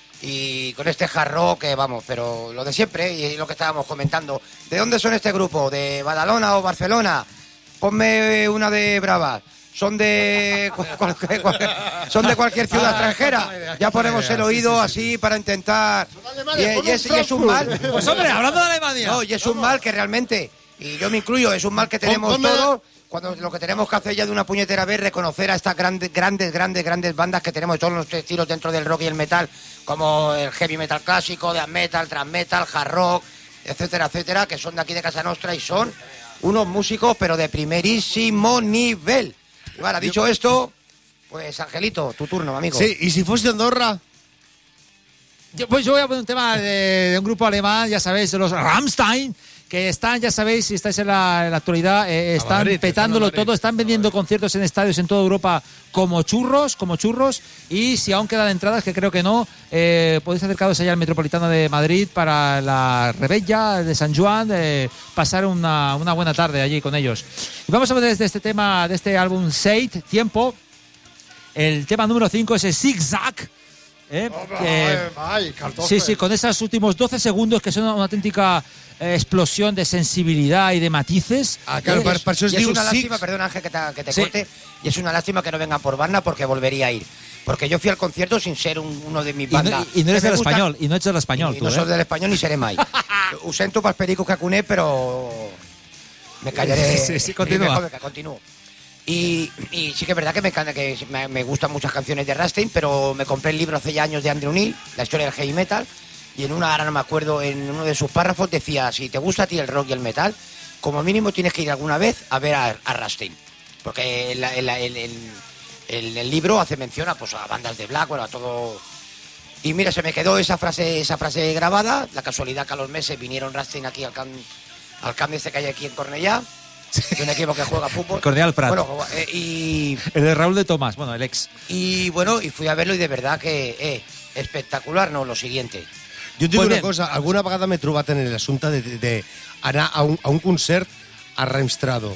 y con este hard rock, que vamos, pero lo de siempre, y lo que estábamos comentando. ¿De dónde son este grupo? ¿De Badalona o Barcelona? Ponme una de Bravas. Son de cualquier, cualquier, son de cualquier ciudad extranjera. Ya ponemos el oído así para intentar. Y, y, es, y es un mal. Pues hombre, hablando de Alemania. No, y es un mal que realmente, y yo me incluyo, es un mal que tenemos todos. Cuando lo que tenemos que hacer ya de una puñetera vez, reconocer a estas grandes, grandes, grandes, grandes bandas que tenemos de todos los estilos dentro del rock y el metal, como el heavy metal clásico, death metal, thrash metal, hard rock, etcétera, etcétera, que son de aquí de Casa Nostra y son unos músicos, pero de primerísimo nivel. Y vale, dicho esto, pues Angelito, tu turno, amigo. Sí, ¿y si fuese de Andorra? Yo, pues yo voy a poner un tema de, de un grupo alemán, ya sabéis, de los Rammstein, que están, ya sabéis, si estáis en la, en la actualidad, eh, están Madrid, petándolo están todo, están vendiendo conciertos en estadios en toda Europa como churros, como churros, y si aún quedan entradas, que creo que no, eh, podéis acercaros allá al Metropolitano de Madrid para la Rebella de San Juan, eh, pasar una, una buena tarde allí con ellos. Y vamos a ver desde este tema, de este álbum Seid, Tiempo, el tema número cinco es el Zigzag. ¿Eh? Eh, ay, sí, sí, con esos últimos doce segundos que son una, una auténtica eh, explosión de sensibilidad y de matices. Ah, claro, para, para eso es, es una lástima, six. Perdón Ángel que te, que te sí. corte, y es una lástima que no vengan por banda porque volvería a ir. Porque yo fui al concierto sin ser un, uno de mis bandas. Y no, y no eres del gusta, español, y no eres del español. Y tú, no ¿eh? soy del español ni seré mai. Usé tu pericos que acuné, pero me callaré. Sí, sí, continúa. Me, continúo. Y, y sí que es verdad que me, que me, me gustan muchas canciones de Rammstein, pero me compré el libro hace ya años de Andrew Neil, La historia del heavy metal, y en una, ahora no me acuerdo, en uno de sus párrafos decía, si te gusta a ti el rock y el metal, como mínimo tienes que ir alguna vez a ver a, a Rammstein. Porque el, el, el, el, el, el libro hace mención a, pues, a bandas de black, bueno, a todo. Y mira, se me quedó esa frase esa frase grabada, la casualidad que a los meses vinieron Rammstein aquí al camp, al camp este que hay aquí en Cornellá. Es un equipo que juega fútbol. Cordial Prat. Bueno, eh, y... El de Raúl de Tomás, bueno, el ex. Y bueno, y fui a verlo y de verdad que eh, espectacular, no, lo siguiente. Jo et dic pues una bien. cosa, alguna vegada m'he trobat en l'assumpte d'anar a, un, a un concert a Remstrado.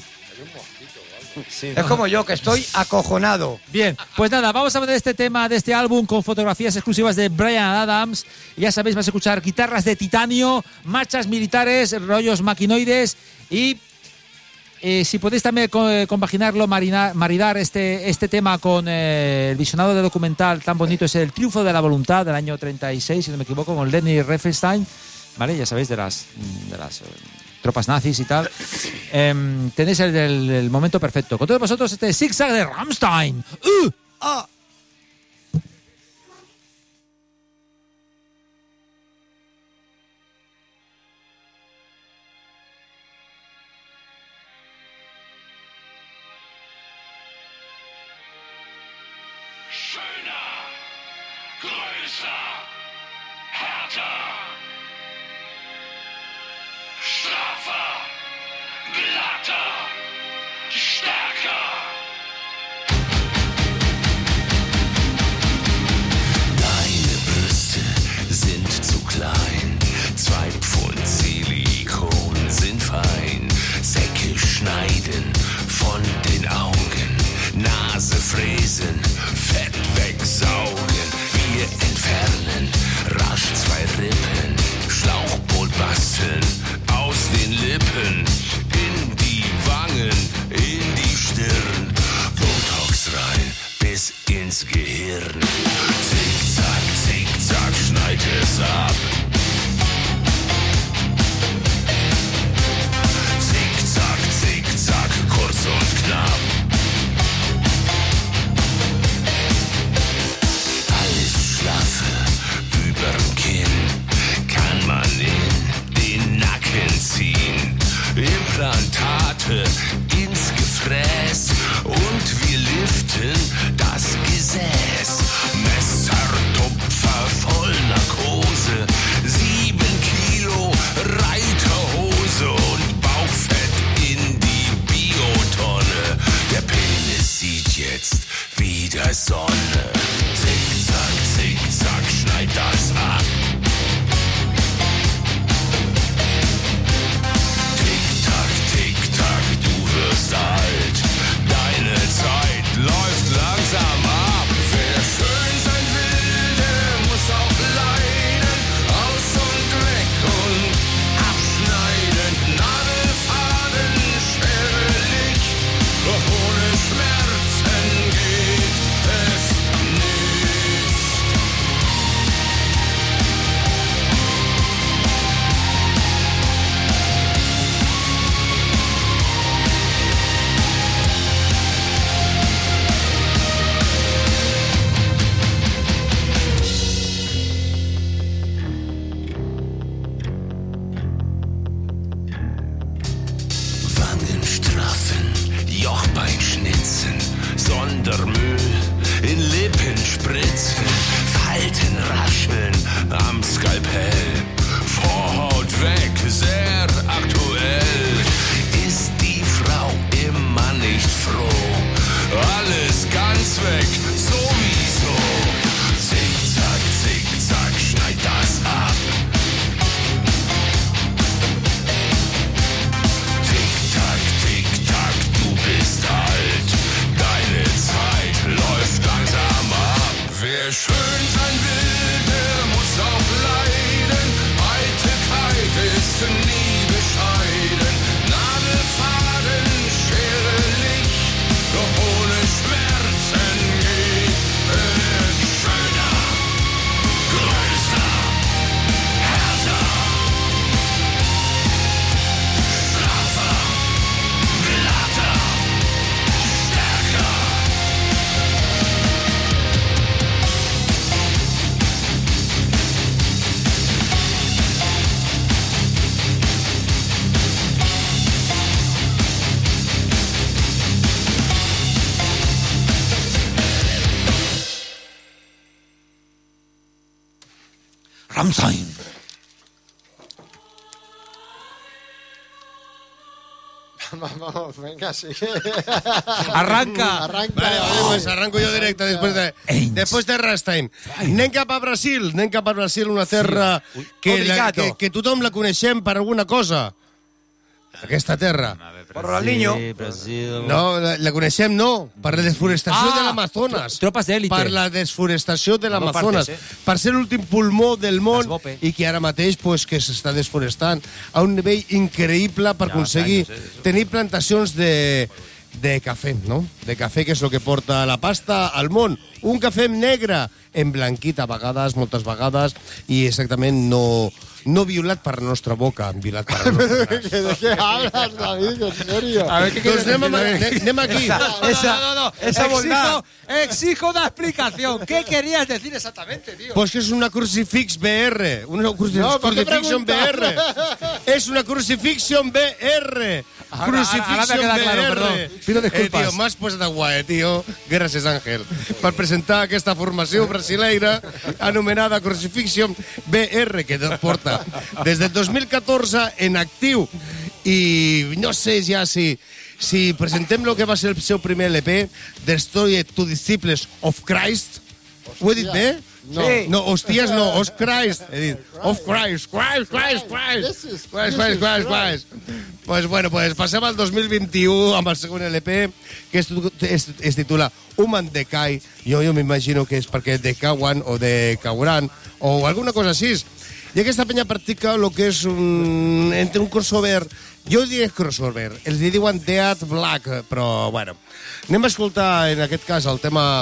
Sí, ¿no? Es como yo, que estoy acojonado. Bien, pues nada, vamos a ver este tema de este álbum con fotografías exclusivas de Bryan Adams. Ya sabéis, vas a escuchar guitarras de titanio, marchas militares, rollos maquinoides y... Eh, si podéis también eh, compaginarlo, marinar, maridar este, este tema con eh, el visionado de documental tan bonito, es El triunfo de la voluntad del año treinta y seis, si no me equivoco, con Leni Riefenstahl, ¿vale? Ya sabéis, de las, de las eh, tropas nazis y tal. Eh, tenéis el, el, el momento perfecto. Con todos vosotros, este Zigzag de Rammstein. ¡Uh! ¡Ah! Stärker, Stirn. Zickzack, zickzack, schneid es ab. Zickzack, zickzack, kurz und knapp. Alles Schlaffe überm Kinn kann man in den Nacken ziehen. Implantate ins Gefräß und wir liften das Gesäß. Messertupfer voll Narkose, sieben Kilo Reiterhose und Bauchfett in die Biotonne. Der Penis sieht jetzt wieder Sonne. Zickzack, zickzack, schneid das ab. Alt. Deine Zeit läuft langsam ab. Wer schön sein will, der muss auch leiden. Aus und weg und abschneiden. Nadelfaden, Schere, Licht. Doch ohne Schmerzen geht es nicht. Jochbeinschnitzen, Sondermüll in Lippen spritzen, Falten rascheln am Skalpell, Vorhaut weg, sehr aktuell. Ist die Frau immer nicht froh? Alles ganz weg, sowieso. Zickzack, zickzack, schneid das ab. Bist alt, deine Zeit läuft langsam ab. Wer schön sein will, der muss auch leiden. Eitelkeit ist nie bescheiden. Nadelfaden, Schere, Licht, doch ohne Schmerzen geht es schöner, größer, härter, straffer, glatter. Rammstein. Vamos, venga, sigue. Arranca. Arranca. Vale, vale, pues arranco jo directe després de, després de Rammstein. Anem cap a Brasil, anem cap a Brasil, una terra que, la, que, que tothom la coneixem per alguna cosa. Aquesta terra. Por Ronaldinho. No, la, la coneixem no, per la desforestació Ah, de l'Amazones. tropes d'élite. Per la desforestació de l'Amazones. partes, eh? Per ser l'últim pulmó del món Desbope. i que ara mateix pues, que s'està desforestant a un nivell increïble per aconseguir tenir plantacions de, de cafè, no? De cafè, que és el que porta la pasta al món. Un cafè negre, emblanquit a vegades, moltes vegades, i exactament no... no violat per la nostra boca, violat per la nostra ¿De qué hablas, David? ¿En serio? A ver, ¿qué quieres Doncs anem, a, decir? anem aquí. Esa, Esa- no, no, no, esa exijo, bondad. exijo una explicación. ¿Qué querías decir exactamente, tío? Pues que és una crucifix B R. Una cruci No, ¿por qué crucifixion B R. És una crucifixion B R. Ahora- Crucifixion ahora me queda B R. claro, perdón. Pido disculpas. Eh, tio, m'has posat a guai, tio. Gràcies, Àngel, per presentar aquesta formació brasileira anomenada Crucifixion B R, que porta des del dos mil catorze en actiu. I no sé ja si... Si presentem el que va ser el seu primer L P, Destroy Two Disciples of Christ, ho he dit bé? No. Sí. No, hòsties no, of Christ, he dit. Of Christ, Christ, Christ, Christ. This is- Christ, this Christ, is Christ, Christ. Pues bueno, pues passem al dos mil vint-i-u amb el segon L P, que es, es, es titula Human Decay. Jo, jo m'imagino que és perquè decauen o decauran o alguna cosa així. I aquesta penya practica el que és un, entre un crossover, jo diré crossover, els li diuen Dead Black, però bueno. Anem a escoltar en aquest cas el tema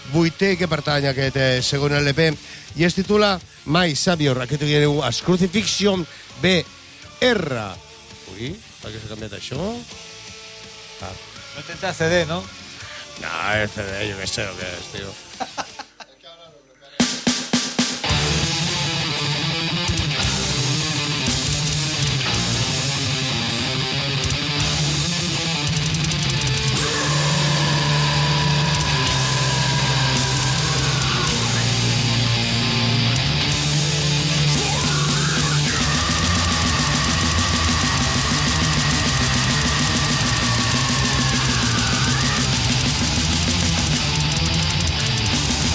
vuitè que pertany a aquest eh, segon L P, i es titula My Savior. Aquí teniu as Crucifixion B R. Ui, per què s'ha canviat això? Ah. No intenta C D, ¿no? No, és C D, jo què sé el que és, tio. We'll be right back.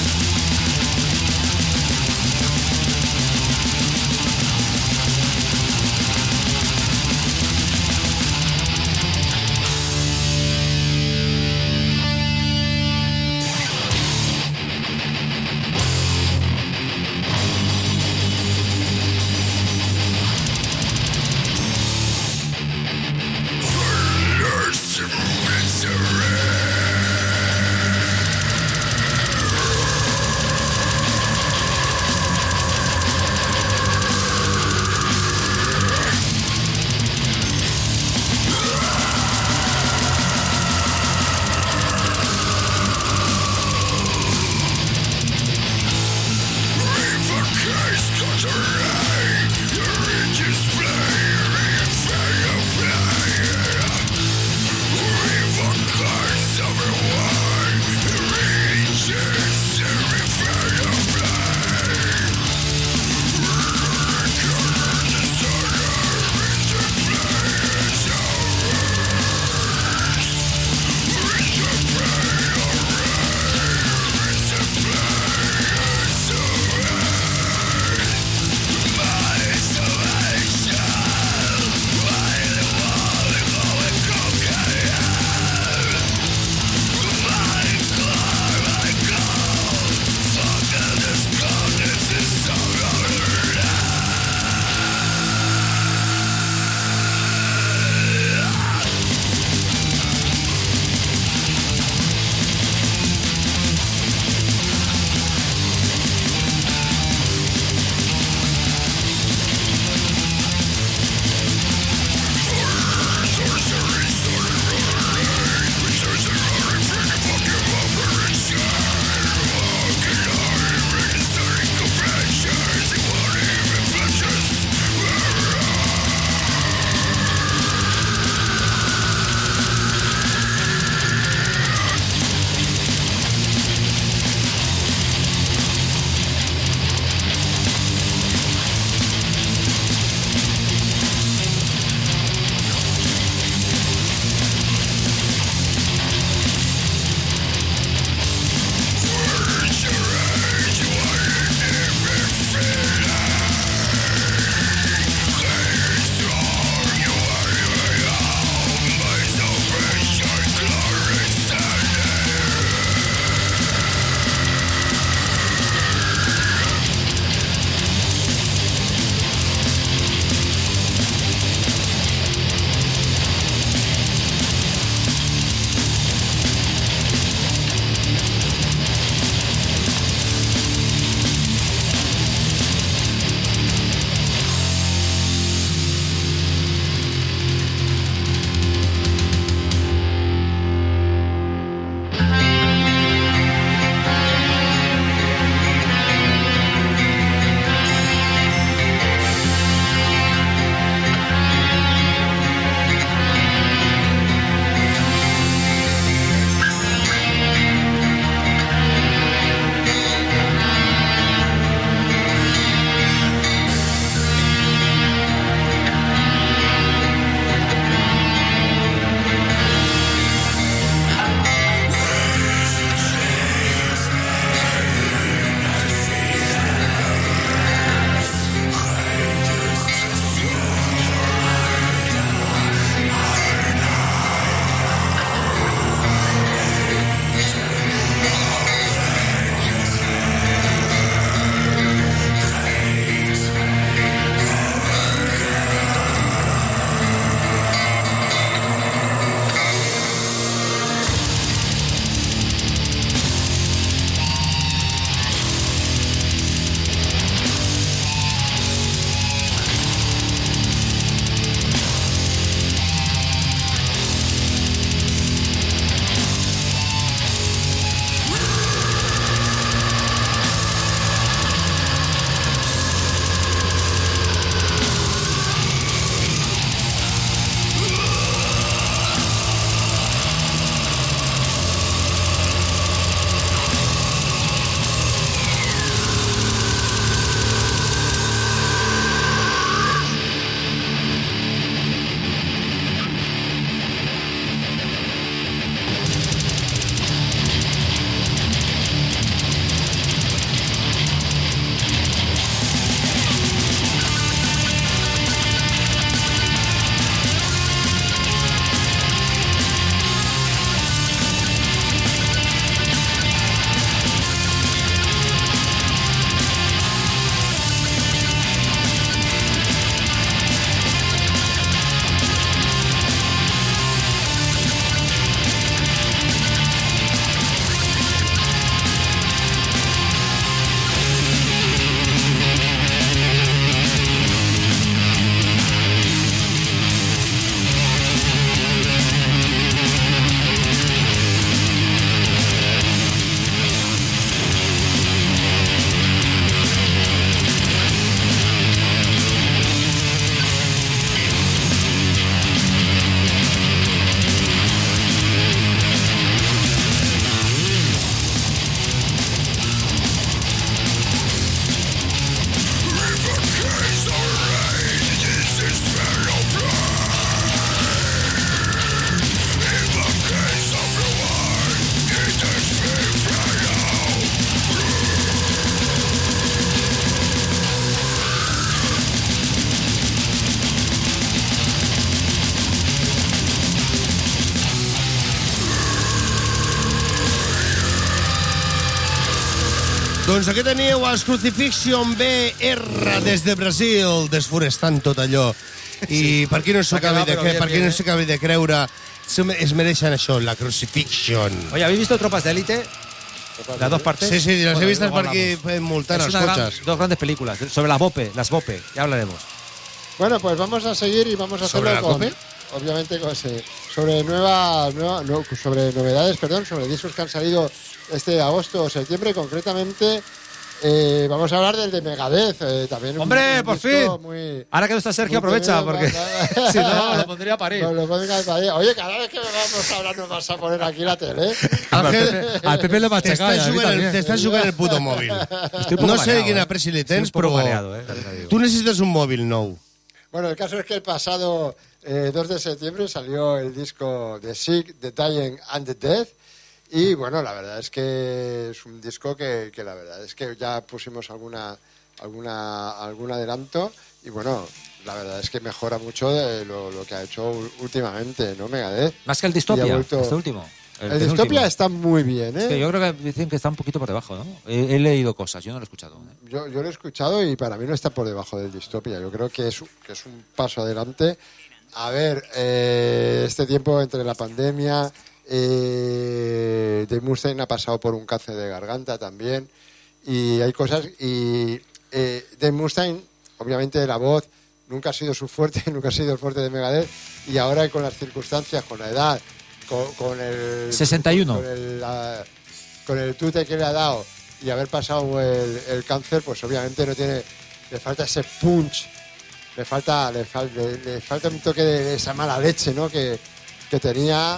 Doncs aquí teníeu els Crucifixion B R des de Brasil, desforestant tot allò. I per qui no s'ho acabi, de, per qui no s'acabi de creure, es mereixen això, la Crucifixion. Oye, ¿habéis visto Tropas de Élite? Las dos partes. Sí, sí, las Bueno, he vistas luego porque hablamos. pueden multar Es los una gran- coches. dos grandes películas sobre las BOPE, las BOPE, ya hablaremos. Bueno, pues vamos a seguir y vamos a ¿Sobre hacerlo la con, COPE? obviamente, con, sí, sobre nueva, nueva no, sobre novedades, perdón, sobre discos que han salido este agosto o septiembre, concretamente. Eh, vamos a hablar del de Megadeth, eh, también. un- ¡Hombre, un por disco fin! Muy, Ahora que no está Sergio, muy aprovecha, temido, porque va- va- si no, lo pondría a parir. No, lo pondría a parir. Oye, cada vez que vamos a hablar nos vas a poner aquí la tele. ¿eh? Ángel, Al Pepe le te machaca, estàs y a mí jugant, el, también. te estàs jugant el puto mòbil. Estoy un poco No sé mareado, quina eh. pressi li Estoy tens, un poco però mareado, eh, también te digo. tu necessites un mòbil nou. Bueno, el caso es que el pasado eh, dos de septiembre salió el disco The Sick, The Dying and The Dead. Y bueno, la verdad es que es un disco que, que la verdad es que ya pusimos alguna, alguna, algún adelanto. Y bueno, la verdad es que mejora mucho de lo, lo que ha hecho u- últimamente, ¿no, Megadeth? Más que el Y ha Distopia, vuelto- este último. El, penúltimo. Distopia está muy bien, ¿eh? Es que yo creo que dicen que está un poquito por debajo, ¿no? He, he leído cosas, yo no lo he escuchado. ¿eh? Yo, yo lo he escuchado y para mí no está por debajo del Distopia. Yo creo que es, un- que es un paso adelante. A ver, eh, este tiempo entre la pandemia, eh, Dave Mustaine ha pasado por un cáncer de garganta también. Y hay cosas. Y eh, Dave Mustaine, obviamente, la voz nunca ha sido su fuerte, nunca ha sido el fuerte de Megadeth. Y ahora, con las circunstancias, con la edad, con, con el. sesenta y uno. Con el, la- con el tute que le ha dado y haber pasado el, el cáncer, pues obviamente no tiene, le falta ese punch, le falta, le, fal- le- le falta un toque de esa mala leche, ¿no? Que, que tenía,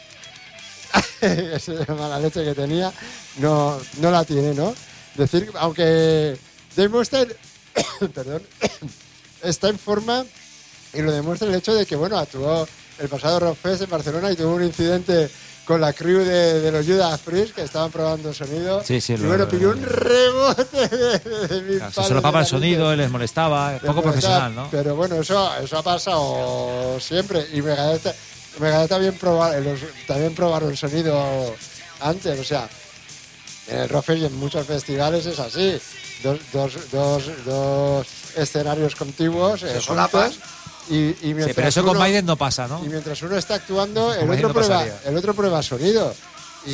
esa mala leche que tenía, no, no la tiene, ¿no? Decir, aunque Dave Mustaine, perdón, está en forma y lo demuestra el hecho de que, bueno, actuó el pasado Rockfest en Barcelona y tuvo un incidente con la crew de, de los Judas Priest que estaban probando sonido. Sí, sí, y lo- bueno, lo- pilló un rebote de, de mis Claro, se palos solapaba el de sonido, narices. les molestaba, Les poco molestaba, profesional, ¿no? Pero bueno, eso, eso ha pasado siempre. Y Megadeth, Megadeth también, proba- los- también probaron sonido antes, o sea, en el Rockfest y en muchos festivales es así. Dos, dos, dos, dos escenarios contiguos eh, Se solapan. juntos. Y, y mientras Sí, pero eso con uno- Biden no pasa, ¿no? y mientras uno está actuando, el Como ahí otro, no prueba, pasaría. el otro prueba sonido. Y,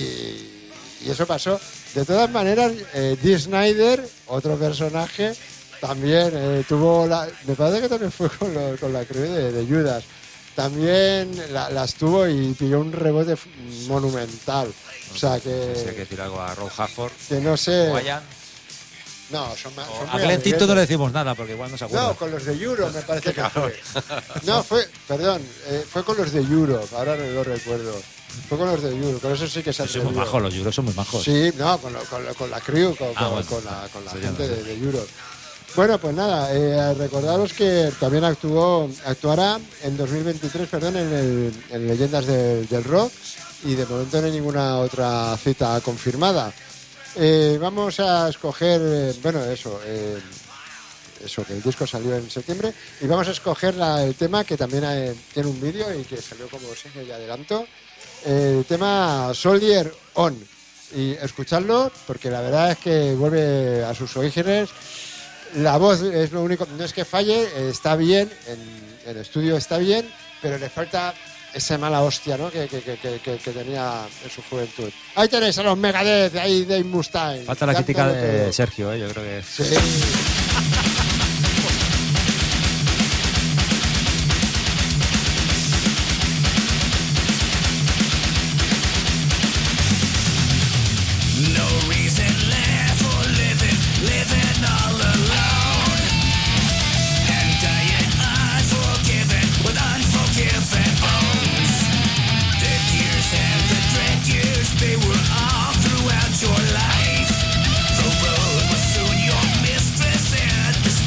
y eso pasó. De todas maneras, eh, Dee Snider, otro personaje, también eh, tuvo la. Me parece que también fue con, lo- con la crew de, de Judas. También la- las tuvo y pilló un rebote f- monumental. O sea Si hay que que, decir algo a Rob Halford, que no sé. o a Ian, No, son más. son a muy Glenn Tipton no amiguetes. le decimos nada, porque igual no se acuerda. No, con los de Europe me parece que fue. No, fue, perdón, eh, fue con los de Europe, ahora no lo recuerdo. Fue con los de Europe, con eso sí que se Son muy atrevió. majos, los Euros son muy majos. Sí, no, con, lo- con, lo- con la crew, con, Ah, con- bueno. con la, con la Eso ya gente no de, sé. de Europe. Bueno, pues nada, eh, recordaros que también actuó, actuará en dos mil veintitrés, perdón, en, el, en Leyendas del- del Rock y de momento no hay ninguna otra cita confirmada. Eh, vamos a escoger, eh, bueno, eso, eh, eso, que el disco salió en septiembre y vamos a escoger la- el tema que también eh, tiene un vídeo y que salió como señal de adelanto, el tema Soldier On. Y escuchadlo porque la verdad es que vuelve a sus orígenes. La voz es lo único, no es que falle, eh, está bien, en el estudio está bien, pero le falta esa mala hostia, ¿no? que, que, que, que, que- que tenía en su juventud. Ahí tenéis a los Megadeth, ahí Dave Mustaine. Falta la crítica dándolo de todo. Sergio, ¿eh? Yo creo que... Sí. No reason left for living, living all alone. And dying unforgiven with unforgiven bones. The years and the dread years, they were all throughout your life. The road was soon your mistress and the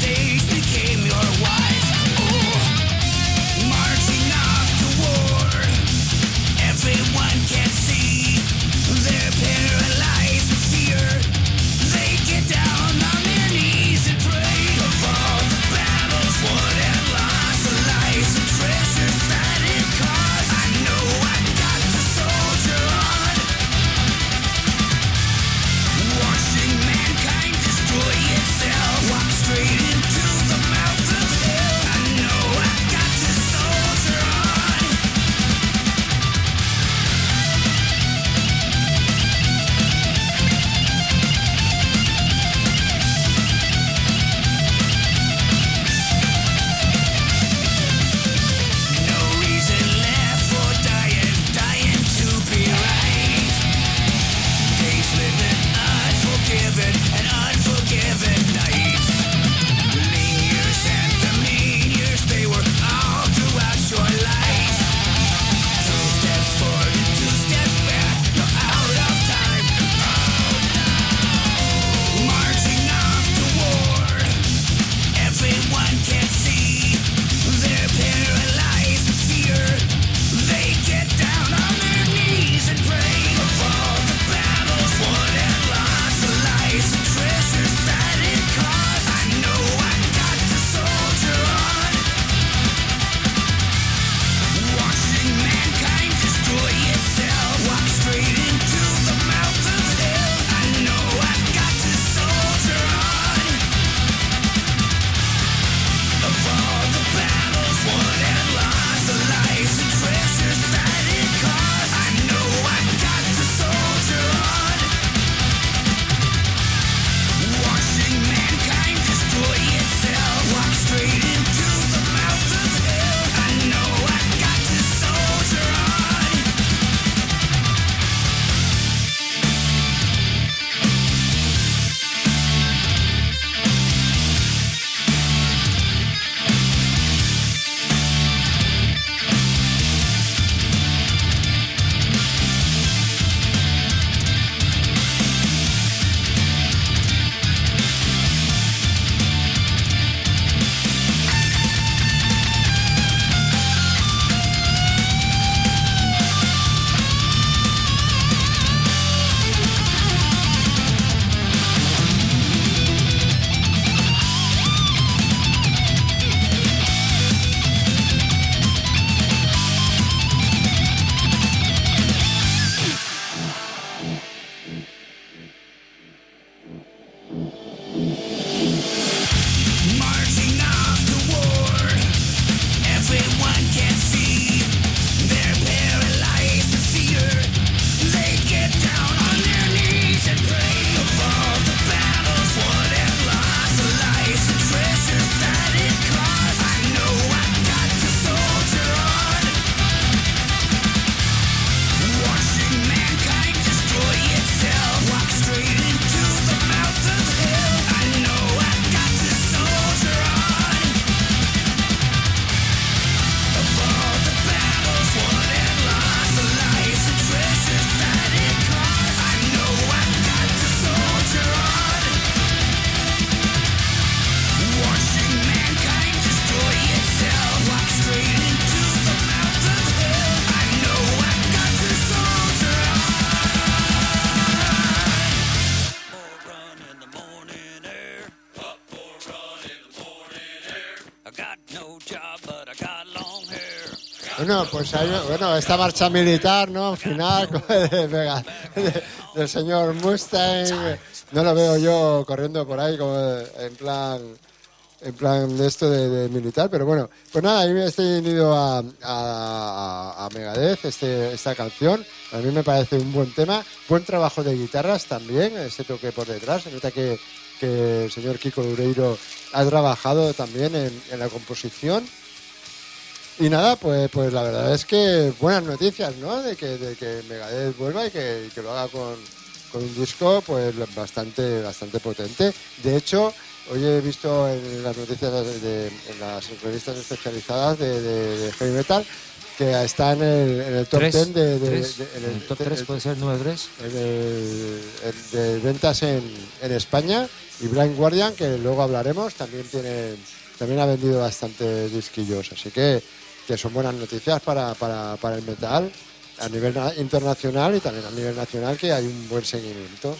Bueno, pues hay, bueno, esta marcha militar, ¿no? Al final, de, de, de, del señor Mustang, no lo veo yo corriendo por ahí como en plan, en plan de esto de, de militar, pero bueno, pues nada, a mí me estoy unido a, a, a Megadeth, este, esta canción, a mí me parece un buen tema, buen trabajo de guitarras también, ese toque por detrás, se nota que, que el señor Kiko Loureiro ha trabajado también en, en la composición. Y nada, pues pues la verdad es que buenas noticias, ¿no? De que, de que Megadeth vuelva y que, que lo haga con, con un disco pues bastante bastante potente. De hecho, hoy he visto en las noticias, de, de, en las revistas especializadas de, de, de heavy metal, que está en el, en el top diez de, de, de, de, en el, el top tres puede ser el número tres. En el, en de ventas en, en España. Y Blind Guardian, que luego hablaremos, también tiene también ha vendido bastantes disquillos. Así que que son buenas noticias para, para, para el metal a nivel na- internacional y también a nivel nacional, que hay un buen seguimiento.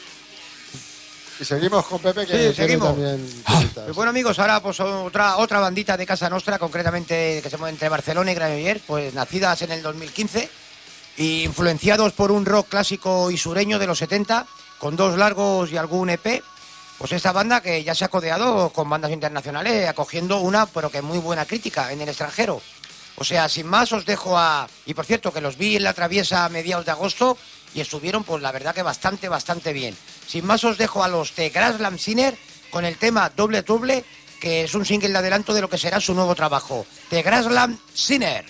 Y seguimos con Pepe, que Sí, tiene seguimos. también Ah. cositas. Pues bueno, amigos, ahora pues otra otra bandita de Casa Nostra, concretamente que se mueve entre Barcelona y Granollers, pues nacidas en el dos mil quince y influenciados por un rock clásico y sureño de los setenta, con dos largos y algún E P. Pues esta banda que ya se ha codeado con bandas internacionales, acogiendo una, pero que muy buena crítica en el extranjero. O sea, sin más os dejo a... Y por cierto, que los vi en La Traviesa a mediados de agosto y estuvieron, pues la verdad que bastante, bastante bien. Sin más os dejo a los The Grassland Sinner con el tema Doble Doble, que es un single de adelanto de lo que será su nuevo trabajo. The Grassland Sinner.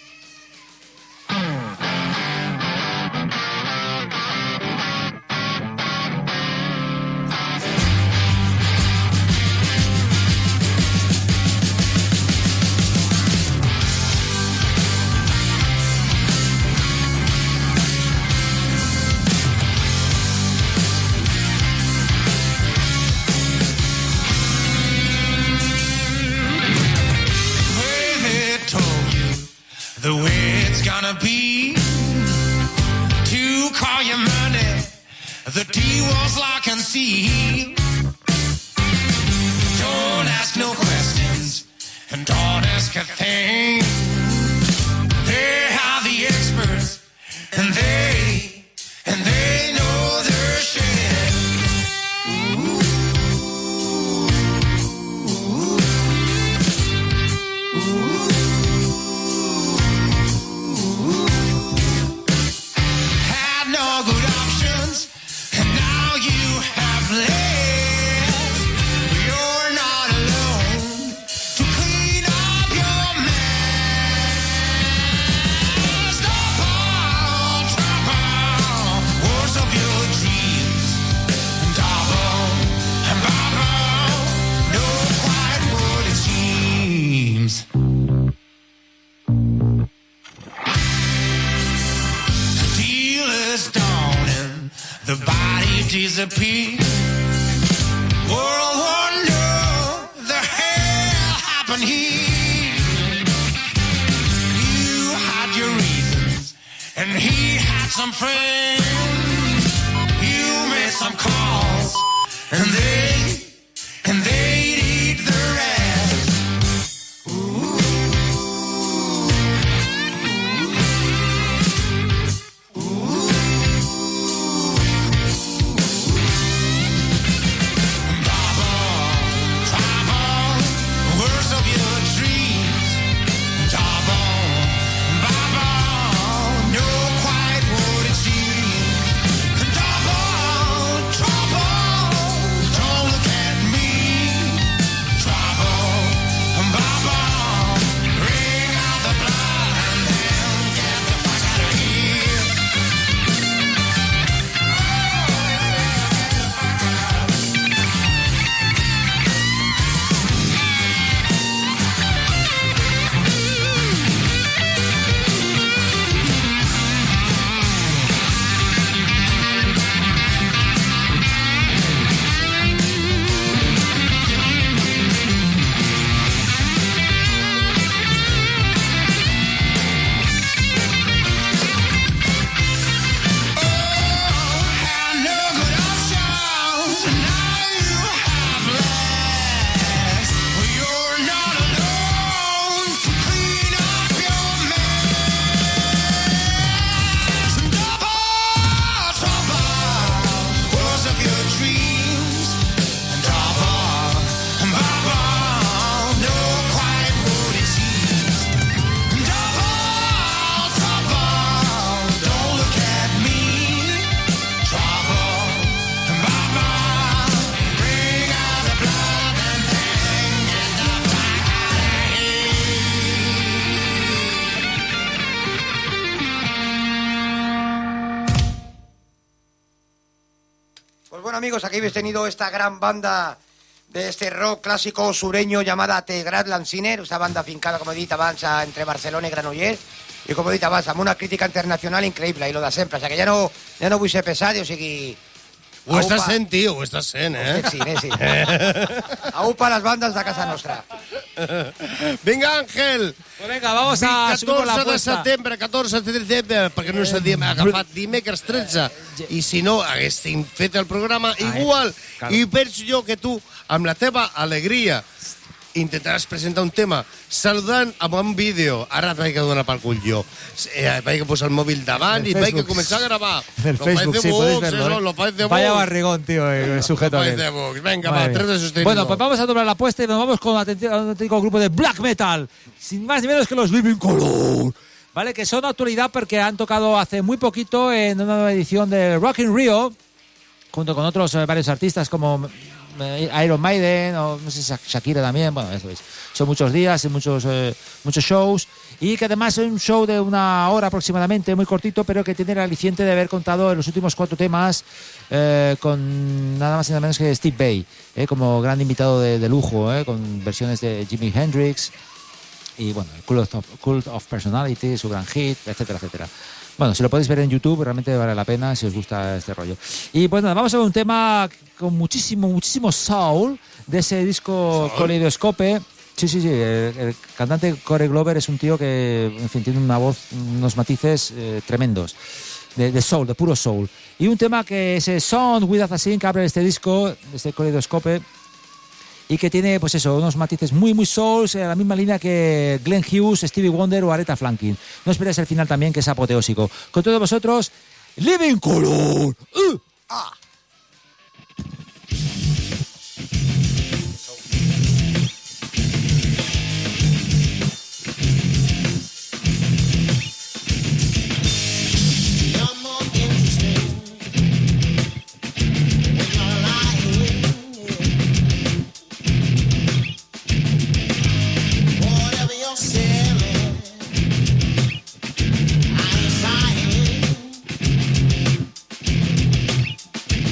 The way it's gonna be to call your money, the D was lock and see. Don't ask no questions and don't ask a thing. They are the experts and they and they know their shit. Ooh. The body disappeared. World War no, the hell happened here. You had your reasons, and he had some friends. You made some calls, and they, and they'd eat the rest. Ooh. Don't look amigos, aquí habéis tenido esta gran banda de este rock clásico sureño llamada Tegrat Lansiner, esta banda afincada, como he dit abans, entre Barcelona i Granollers, i com he dit abans, amb una crítica internacional increïble, i lo de sempre, o sigui que ja no, ja no vull ser pesat, o sigui... Ho estàs sent, tio, ho estàs sent, eh? Sí, sí, sí. Aupa les bandes de casa nostra. Vinga, Àngel! Pues venga, vamos a subir con la catorze de apuesta. setembre, catorze de setembre, perquè no s'ha agafat dimecres tretze, i si no, haguéssim fet el programa igual. claro. I penso jo que tu, amb la teva alegria, intentaràs presentar un tema saludant amb un vídeo. Ara et vaig a donar pel cul jo. Eh, vaig a posar el mòbil davant En i vaig a Facebook. començar a gravar. En Lo Facebook, parece sí, podéis Vox, verlo. eso, ¿eh? lo parece Vaya Vox. barrigón, tío, el sujeto Lo aquel. parece Vox. Venga, Madre va, mía. tres de suscripción. Bueno, pues vamos a doblar la apuesta y nos vamos con un auténtico grupo de black metal, sin más ni menos que los Living Color, ¿vale? Que son actualidad porque han tocado hace muy poquito en una nueva edición de Rock in Rio, junto con otros eh, varios artistas como eh, Iron Maiden o no sé, Sha- Shakira también, bueno, eso es. Son muchos días y muchos, eh, muchos shows, y que además es un show de una hora aproximadamente, muy cortito, pero que tiene el aliciente de haber contado en los últimos cuatro temas eh, con nada más y nada menos que Steve Vai, eh, como gran invitado de, de lujo, eh, con versiones de Jimi Hendrix y bueno, el Cult of, Cult of Personality, su gran hit, etcétera, etcétera. Bueno, si lo podéis ver en YouTube, realmente vale la pena si os gusta este rollo. Y pues nada, vamos a ver un tema con muchísimo, muchísimo soul de ese disco Kaleidoscope. Sí, sí, sí. El, el cantante Corey Glover es un tío que, en fin, tiene una voz, unos matices eh, tremendos. De, de soul, de puro soul. Y un tema que es Sound with Assassin, que abre este disco, este Kaleidoscope, y que tiene, pues eso, unos matices muy, muy souls, en la misma línea que Glenn Hughes, Stevie Wonder o Aretha Franklin. No esperéis el final también, que es apoteósico. Con todos vosotros, Living Color. ¡Uh! Ah. You're more interesting when you're lying. Whatever you're selling, I ain't buying.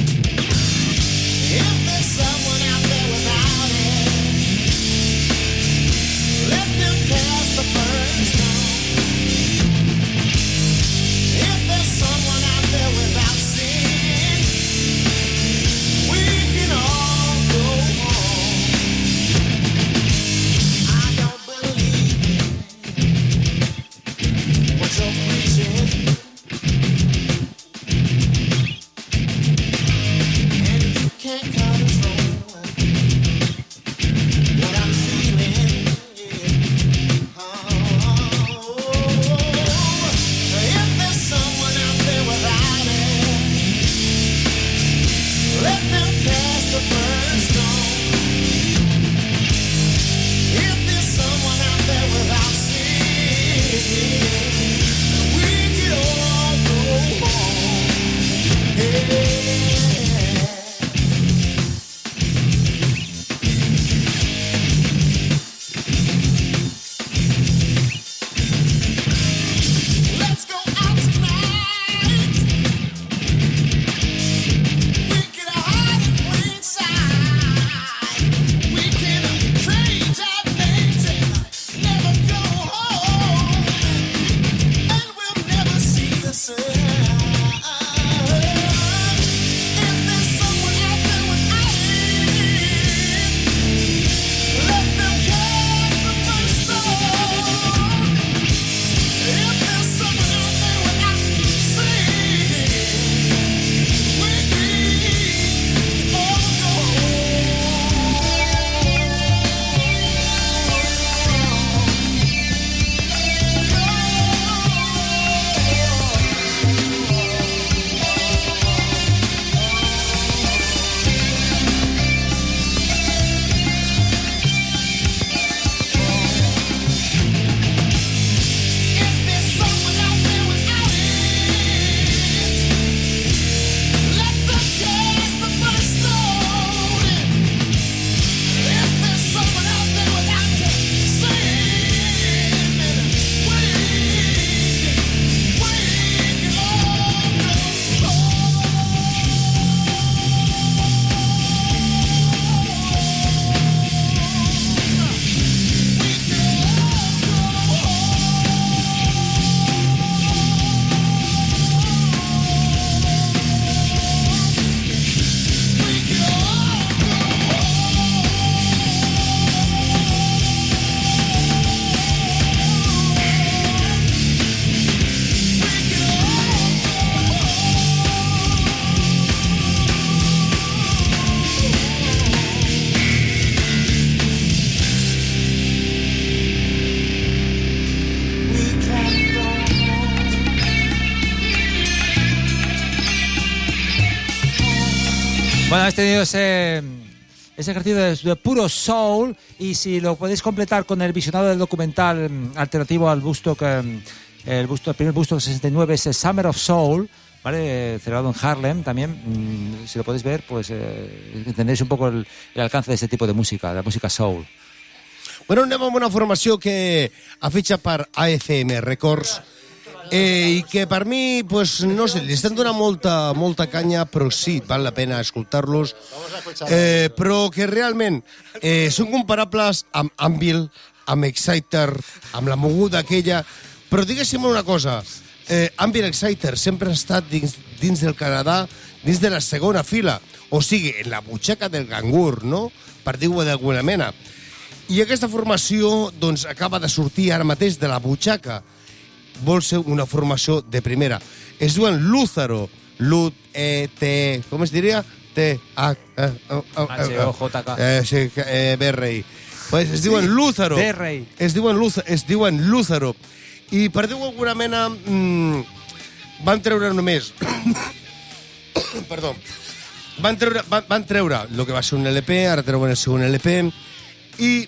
Bueno, has tenido ese, ese ejercicio de, de puro soul, y si lo podéis completar con el visionado del documental mm, alternativo al Busto, que mm, el, busto, el primer Busto del sesenta y nueve es el Summer of Soul, ¿vale? Celebrado en Harlem también. Mm, si lo podéis ver, pues eh, entendéis un poco el, el alcance de ese tipo de música, de la música soul. Bueno, anem amb una formació que ha fitxat per A F M Records eh, i que per mi, pues, no sé, li estan donant molta, molta canya, però sí, val la pena escoltar-los, eh, però que realment eh, són comparables amb Anvil, amb Exciter, amb la moguda aquella, però diguéssim una cosa, eh, Anvil Exciter sempre ha estat dins, dins del Canadà, dins de la segona fila, o sigui, en la butxaca del cangur, no?, per dir-ho d'alguna mena. I aquesta formació doncs, acaba de sortir ara mateix de la butxaca. Vol ser una formació de primera. Es diuen Lúzaro. Lut, E, T... Com es diria? T, H, E, H, O, J, K. Eh, sí, eh, B R I. Pues es diuen Lúzaro. B R I. Es diuen Lúzaro. Es diuen Lúzaro. I per dir-ho d'alguna mena, mmm, van treure només... Perdó. Van treure, van, van treure el que va ser un L P, ara treuen el segon L P, i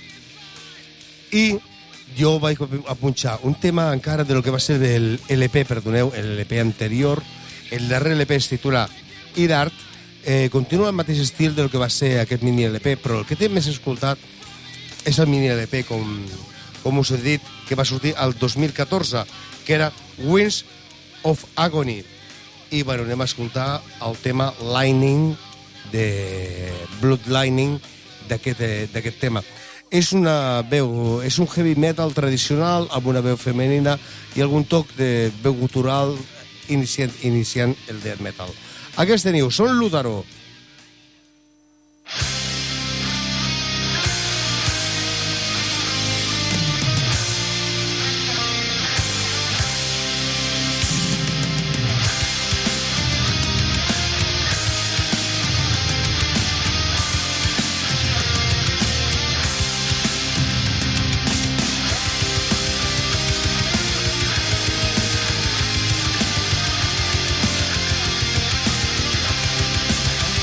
i jo vaig a punxar un tema encara de lo que va ser el L P, perdoneu, el L P anterior. El darrer L P es titula Idart, eh, continua el mateix estil del que va ser aquest mini L P, però el que té més escoltat és el mini L P, com, com us he dit, que va sortir el dos mil catorze, que era Winds of Agony. I bueno, anem a escoltar el tema Lightning, de Bloodlining, d'aquest tema. És una veu, és un heavy metal tradicional amb una veu femenina i algun toc de veu gutural iniciant, iniciant el death metal. Aquests teniu, són Lúzaro. Thank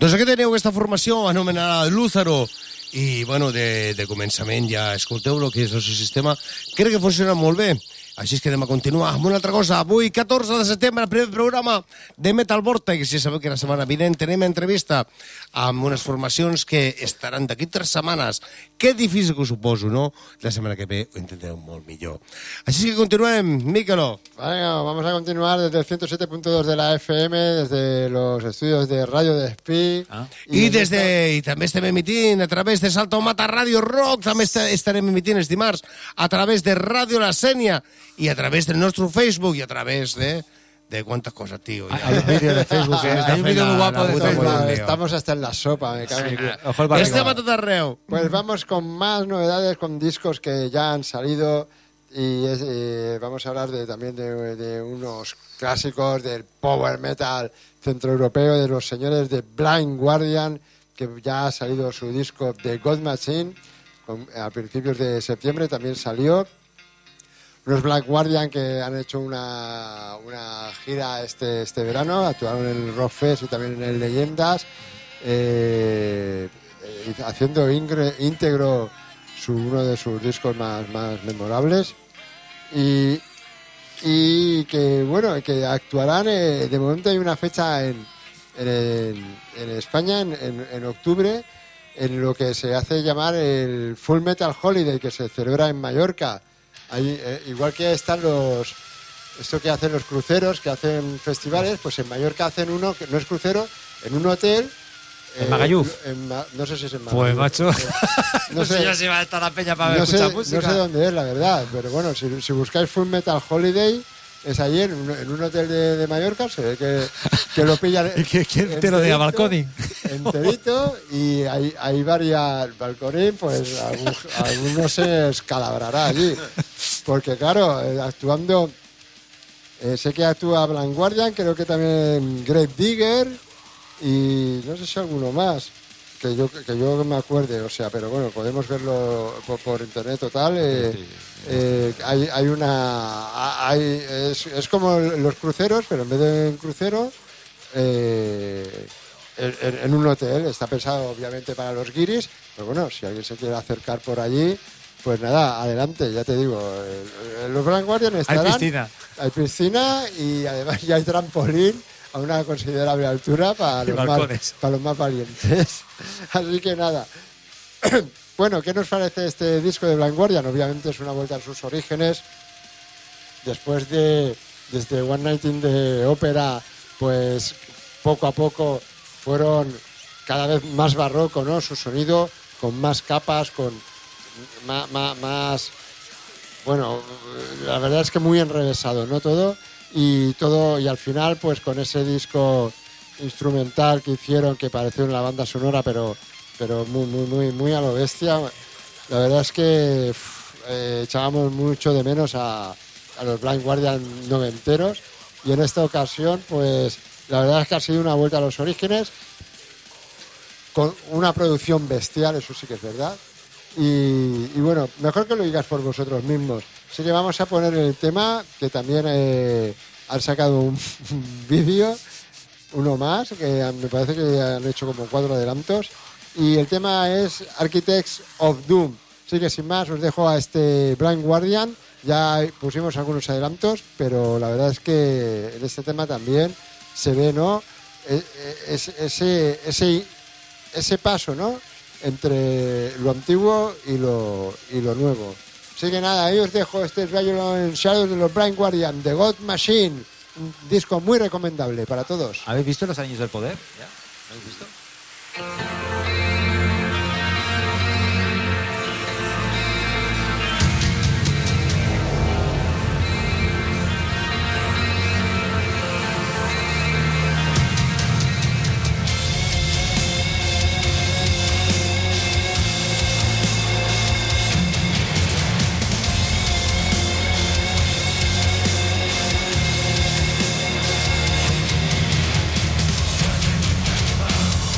Doncs aquí teniu aquesta formació anomenada Lúzaro. I, bueno, de, de començament ja escolteu el que és el seu sistema. Crec que funciona molt bé. Així és que anem a continuar amb una altra cosa. Avui, catorze de setembre, el primer programa de Metal Vortex. Ja sabeu que la setmana vinent tenim entrevista amb unes formacions que estaran d'aquí tres setmanes. Que difícil que ho suposo, no? La setmana que ve ho intentarem molt millor. Així que continuem, Míquelo. Bueno, vamos a continuar desde el ciento siete punto dos de la F M, desde los estudios de Radio Despí. Ah. I, des de, I també estem emitint a través de Salto Mata Ràdio Rock. També est estarem emitint els dimarts a través de Ràdio La Sénia i a través del nostre Facebook i a través de... de cuántas cosas, tío. Ya. Hay un vídeo de Facebook. ¿eh? Hay un vídeo muy guapo de Facebook. Estamos hasta en la sopa, me cago en el culo. Este matatarreo. Pues vamos con más novedades, con discos que ya han salido y es, eh, vamos a hablar de, también de, de unos clásicos del power metal centroeuropeo, de los señores de Blind Guardian, que ya ha salido su disco The God Machine, con, a principios de septiembre también salió. Unos Black Guardian que han hecho una, una gira este, este verano, actuaron en el Rock Fest y también en el Leyendas, eh, eh, haciendo ingre, íntegro su, uno de sus discos más, más memorables. Y, y que, bueno, que actuarán, eh, de momento hay una fecha en, en, en España, en, en, en octubre, en lo que se hace llamar el Full Metal Holiday, que se celebra en Mallorca. Ahí, eh, igual que están los esto que hacen los cruceros, que hacen festivales, pues en Mallorca hacen uno que no es crucero, en un hotel. ¿En eh, Magalluf? En, no sé si es en Magalluf. Pues macho, eh, no, no sé sé yo si va a estar la peña para no escuchar sé, música. No sé dónde es, la verdad, pero bueno, si, si buscáis Full Metal Holiday, es allí en un, en un hotel de, de Mallorca, se ve que, que lo pillan. ¿Quién te lo diga, balconing? Enterito, y hay, hay varias balconín, pues algún, alguno se escalabrará allí. Porque claro, eh, actuando, eh, sé que actúa Blind Guardian, creo que también Grave Digger, y no sé si alguno más, que yo que yo me acuerde, o sea, pero bueno, podemos verlo por, por internet o tal. Eh, eh, hay, hay una... Hay, es, es como los cruceros, pero en vez de en crucero, eh, en, en un hotel. Está pensado obviamente para los guiris, pero bueno, si alguien se quiere acercar por allí, pues nada, adelante, ya te digo. Eh, los Blind Guardian estarán... Hay piscina. Hay piscina y además ya hay trampolín a una considerable altura para los, más, para los más valientes. Así que nada. Bueno, ¿qué nos parece este disco de Blind Guardian? Obviamente es una vuelta a sus orígenes. Después de, desde One Night in the Opera, pues poco a poco fueron cada vez más barroco, ¿no? Su sonido, con más capas, con más, más, más bueno, la verdad es que muy enrevesado, ¿no? Todo. Y todo, y al final, pues con ese disco instrumental que hicieron, que pareció una banda sonora, pero, pero muy, muy, muy, muy a lo bestia. La verdad es que uf, eh, echábamos mucho de menos a, a los Blind Guardian noventeros. Y en esta ocasión, pues la verdad es que ha sido una vuelta a los orígenes, con una producción bestial, eso sí que es verdad. Y, y bueno, mejor que lo digas por vosotros mismos. Así que vamos a poner el tema, que también eh, han sacado un, un vídeo, uno más, que me parece que han hecho como cuatro adelantos. Y el tema es Architects of Doom. Así que sin más os dejo a este Blind Guardian. Ya pusimos algunos adelantos, pero la verdad es que en este tema también se ve, ¿no? Es, ese, ese, ese paso, ¿no? Entre lo antiguo y lo, y lo nuevo. Así que nada, ahí os dejo este Rayo en Shadows de los Blind Guardian, The God Machine, un disco muy recomendable para todos. ¿Habéis visto Los Años del Poder? ¿Ya? ¿Lo habéis visto? Thank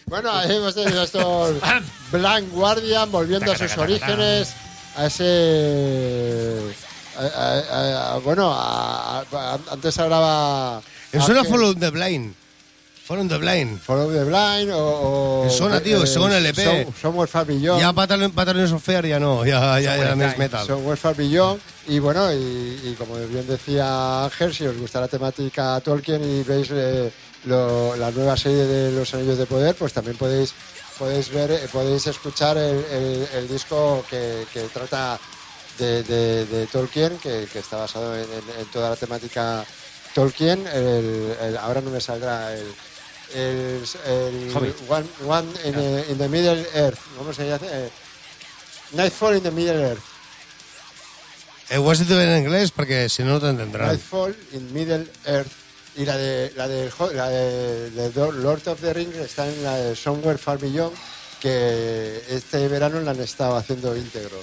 Bueno, ahí hemos tenido estos Blind Guardian volviendo a sus orígenes, a ese... A, a, a, bueno, a, a, antes hablaba... Eso era Follow the Blind. Follow the Blind. Follow the Blind o... o que sona, tio, eh, segons l'E P. Somewhere Far Beyond. Ja Battalion of Fear ja no, ja, ja era més metal. Somewhere Far Beyond. Y bueno, y, y como bien decía Ángel, si os gusta la temática Tolkien y veis eh, lo, la nueva serie de Los Anillos de Poder, pues también podéis podéis ver, eh, podéis escuchar el, el, el disco que, que trata de, de, de Tolkien, que, que está basado en, en, en toda la temática Tolkien. El, el, ahora no me saldrá el... el, el one, one in, the, in the Middle Earth. ¿Cómo se llama? Eh, Nightfall in the Middle Earth. Eh, ho has dit en anglès perquè si no no t'entendran. Nightfall in Middle Earth. Y la de la de, la de, de Lord of the Rings está en la de Somewhere Far Beyond, que este verano la han estado haciendo íntegro.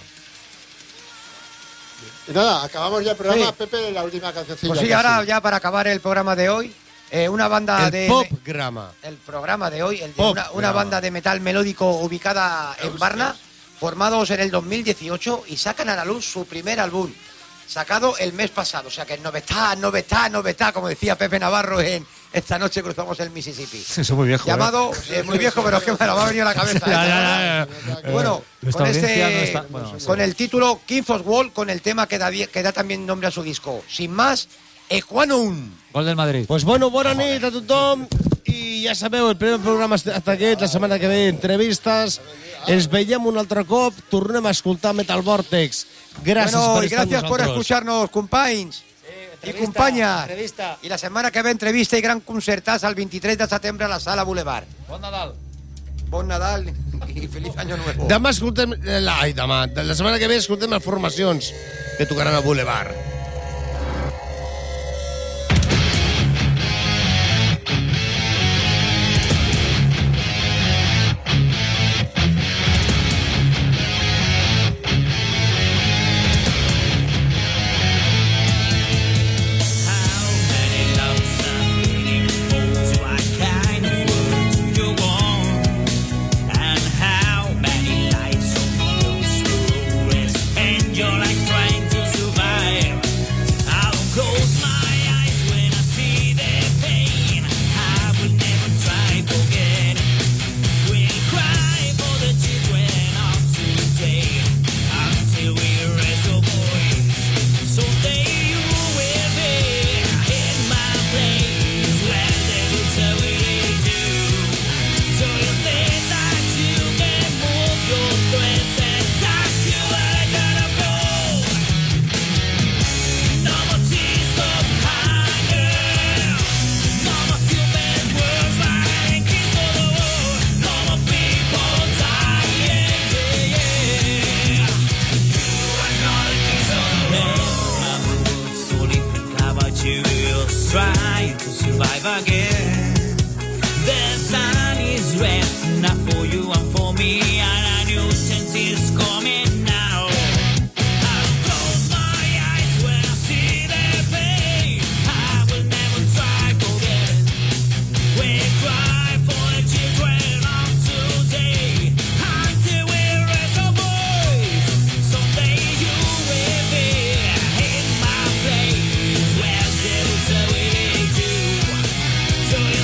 Y nada, acabamos ya el programa, sí. Pepe, la última cancioncilla. Pues sí, ahora ya para acabar el programa de hoy, eh, una banda el de... Popgrama. El programa de hoy, el de Pop una, una banda de metal melódico ubicada en Varna, formados en el dos mil dieciocho y sacan a la luz su primer álbum, sacado el mes pasado. O sea que novedad, novedad, novedad, como decía Pepe Navarro en Esta noche cruzamos el Mississippi. Eso es muy viejo. Llamado, ¿eh? eh, muy viejo, pero es que me lo ha venido a la cabeza. ya, ya, ya, ya. Bueno, Nuestra con, audiencia este, no está- bueno, con sí. el título King of Wall, con el tema que da, que da también nombre a su disco. Sin más, Equanum. Gol del Madrid. Pues bueno, bona nit a tothom i ja sabeu, el primer programa hasta aquest, la setmana que ve entrevistes, ens veiem un altre cop, tornem a escoltar Metal Vortex. Gràcies Bueno, per y estar gracias amb por nosaltres. escucharnos, compañes y compañas. Y la semana que ve entrevista y gran concertàs el veintitrés de setembre a la Sala Boulevard. Bon Nadal. Bon Nadal i feliz año nuevo. Demà escoltem... La, ai, demà. La setmana que ve escoltem les formacions que tocaran a Boulevard. Trying to survive again. The sun is resting up for you and for me, and a new chance is coming now. I'll close my eyes when I see the pain. I will never try to forget. We cry for the children of today until we raise our voice. Someday you will be in my place where devils are waiting to. So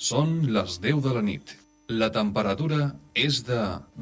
Són les deu de la nit. La temperatura és de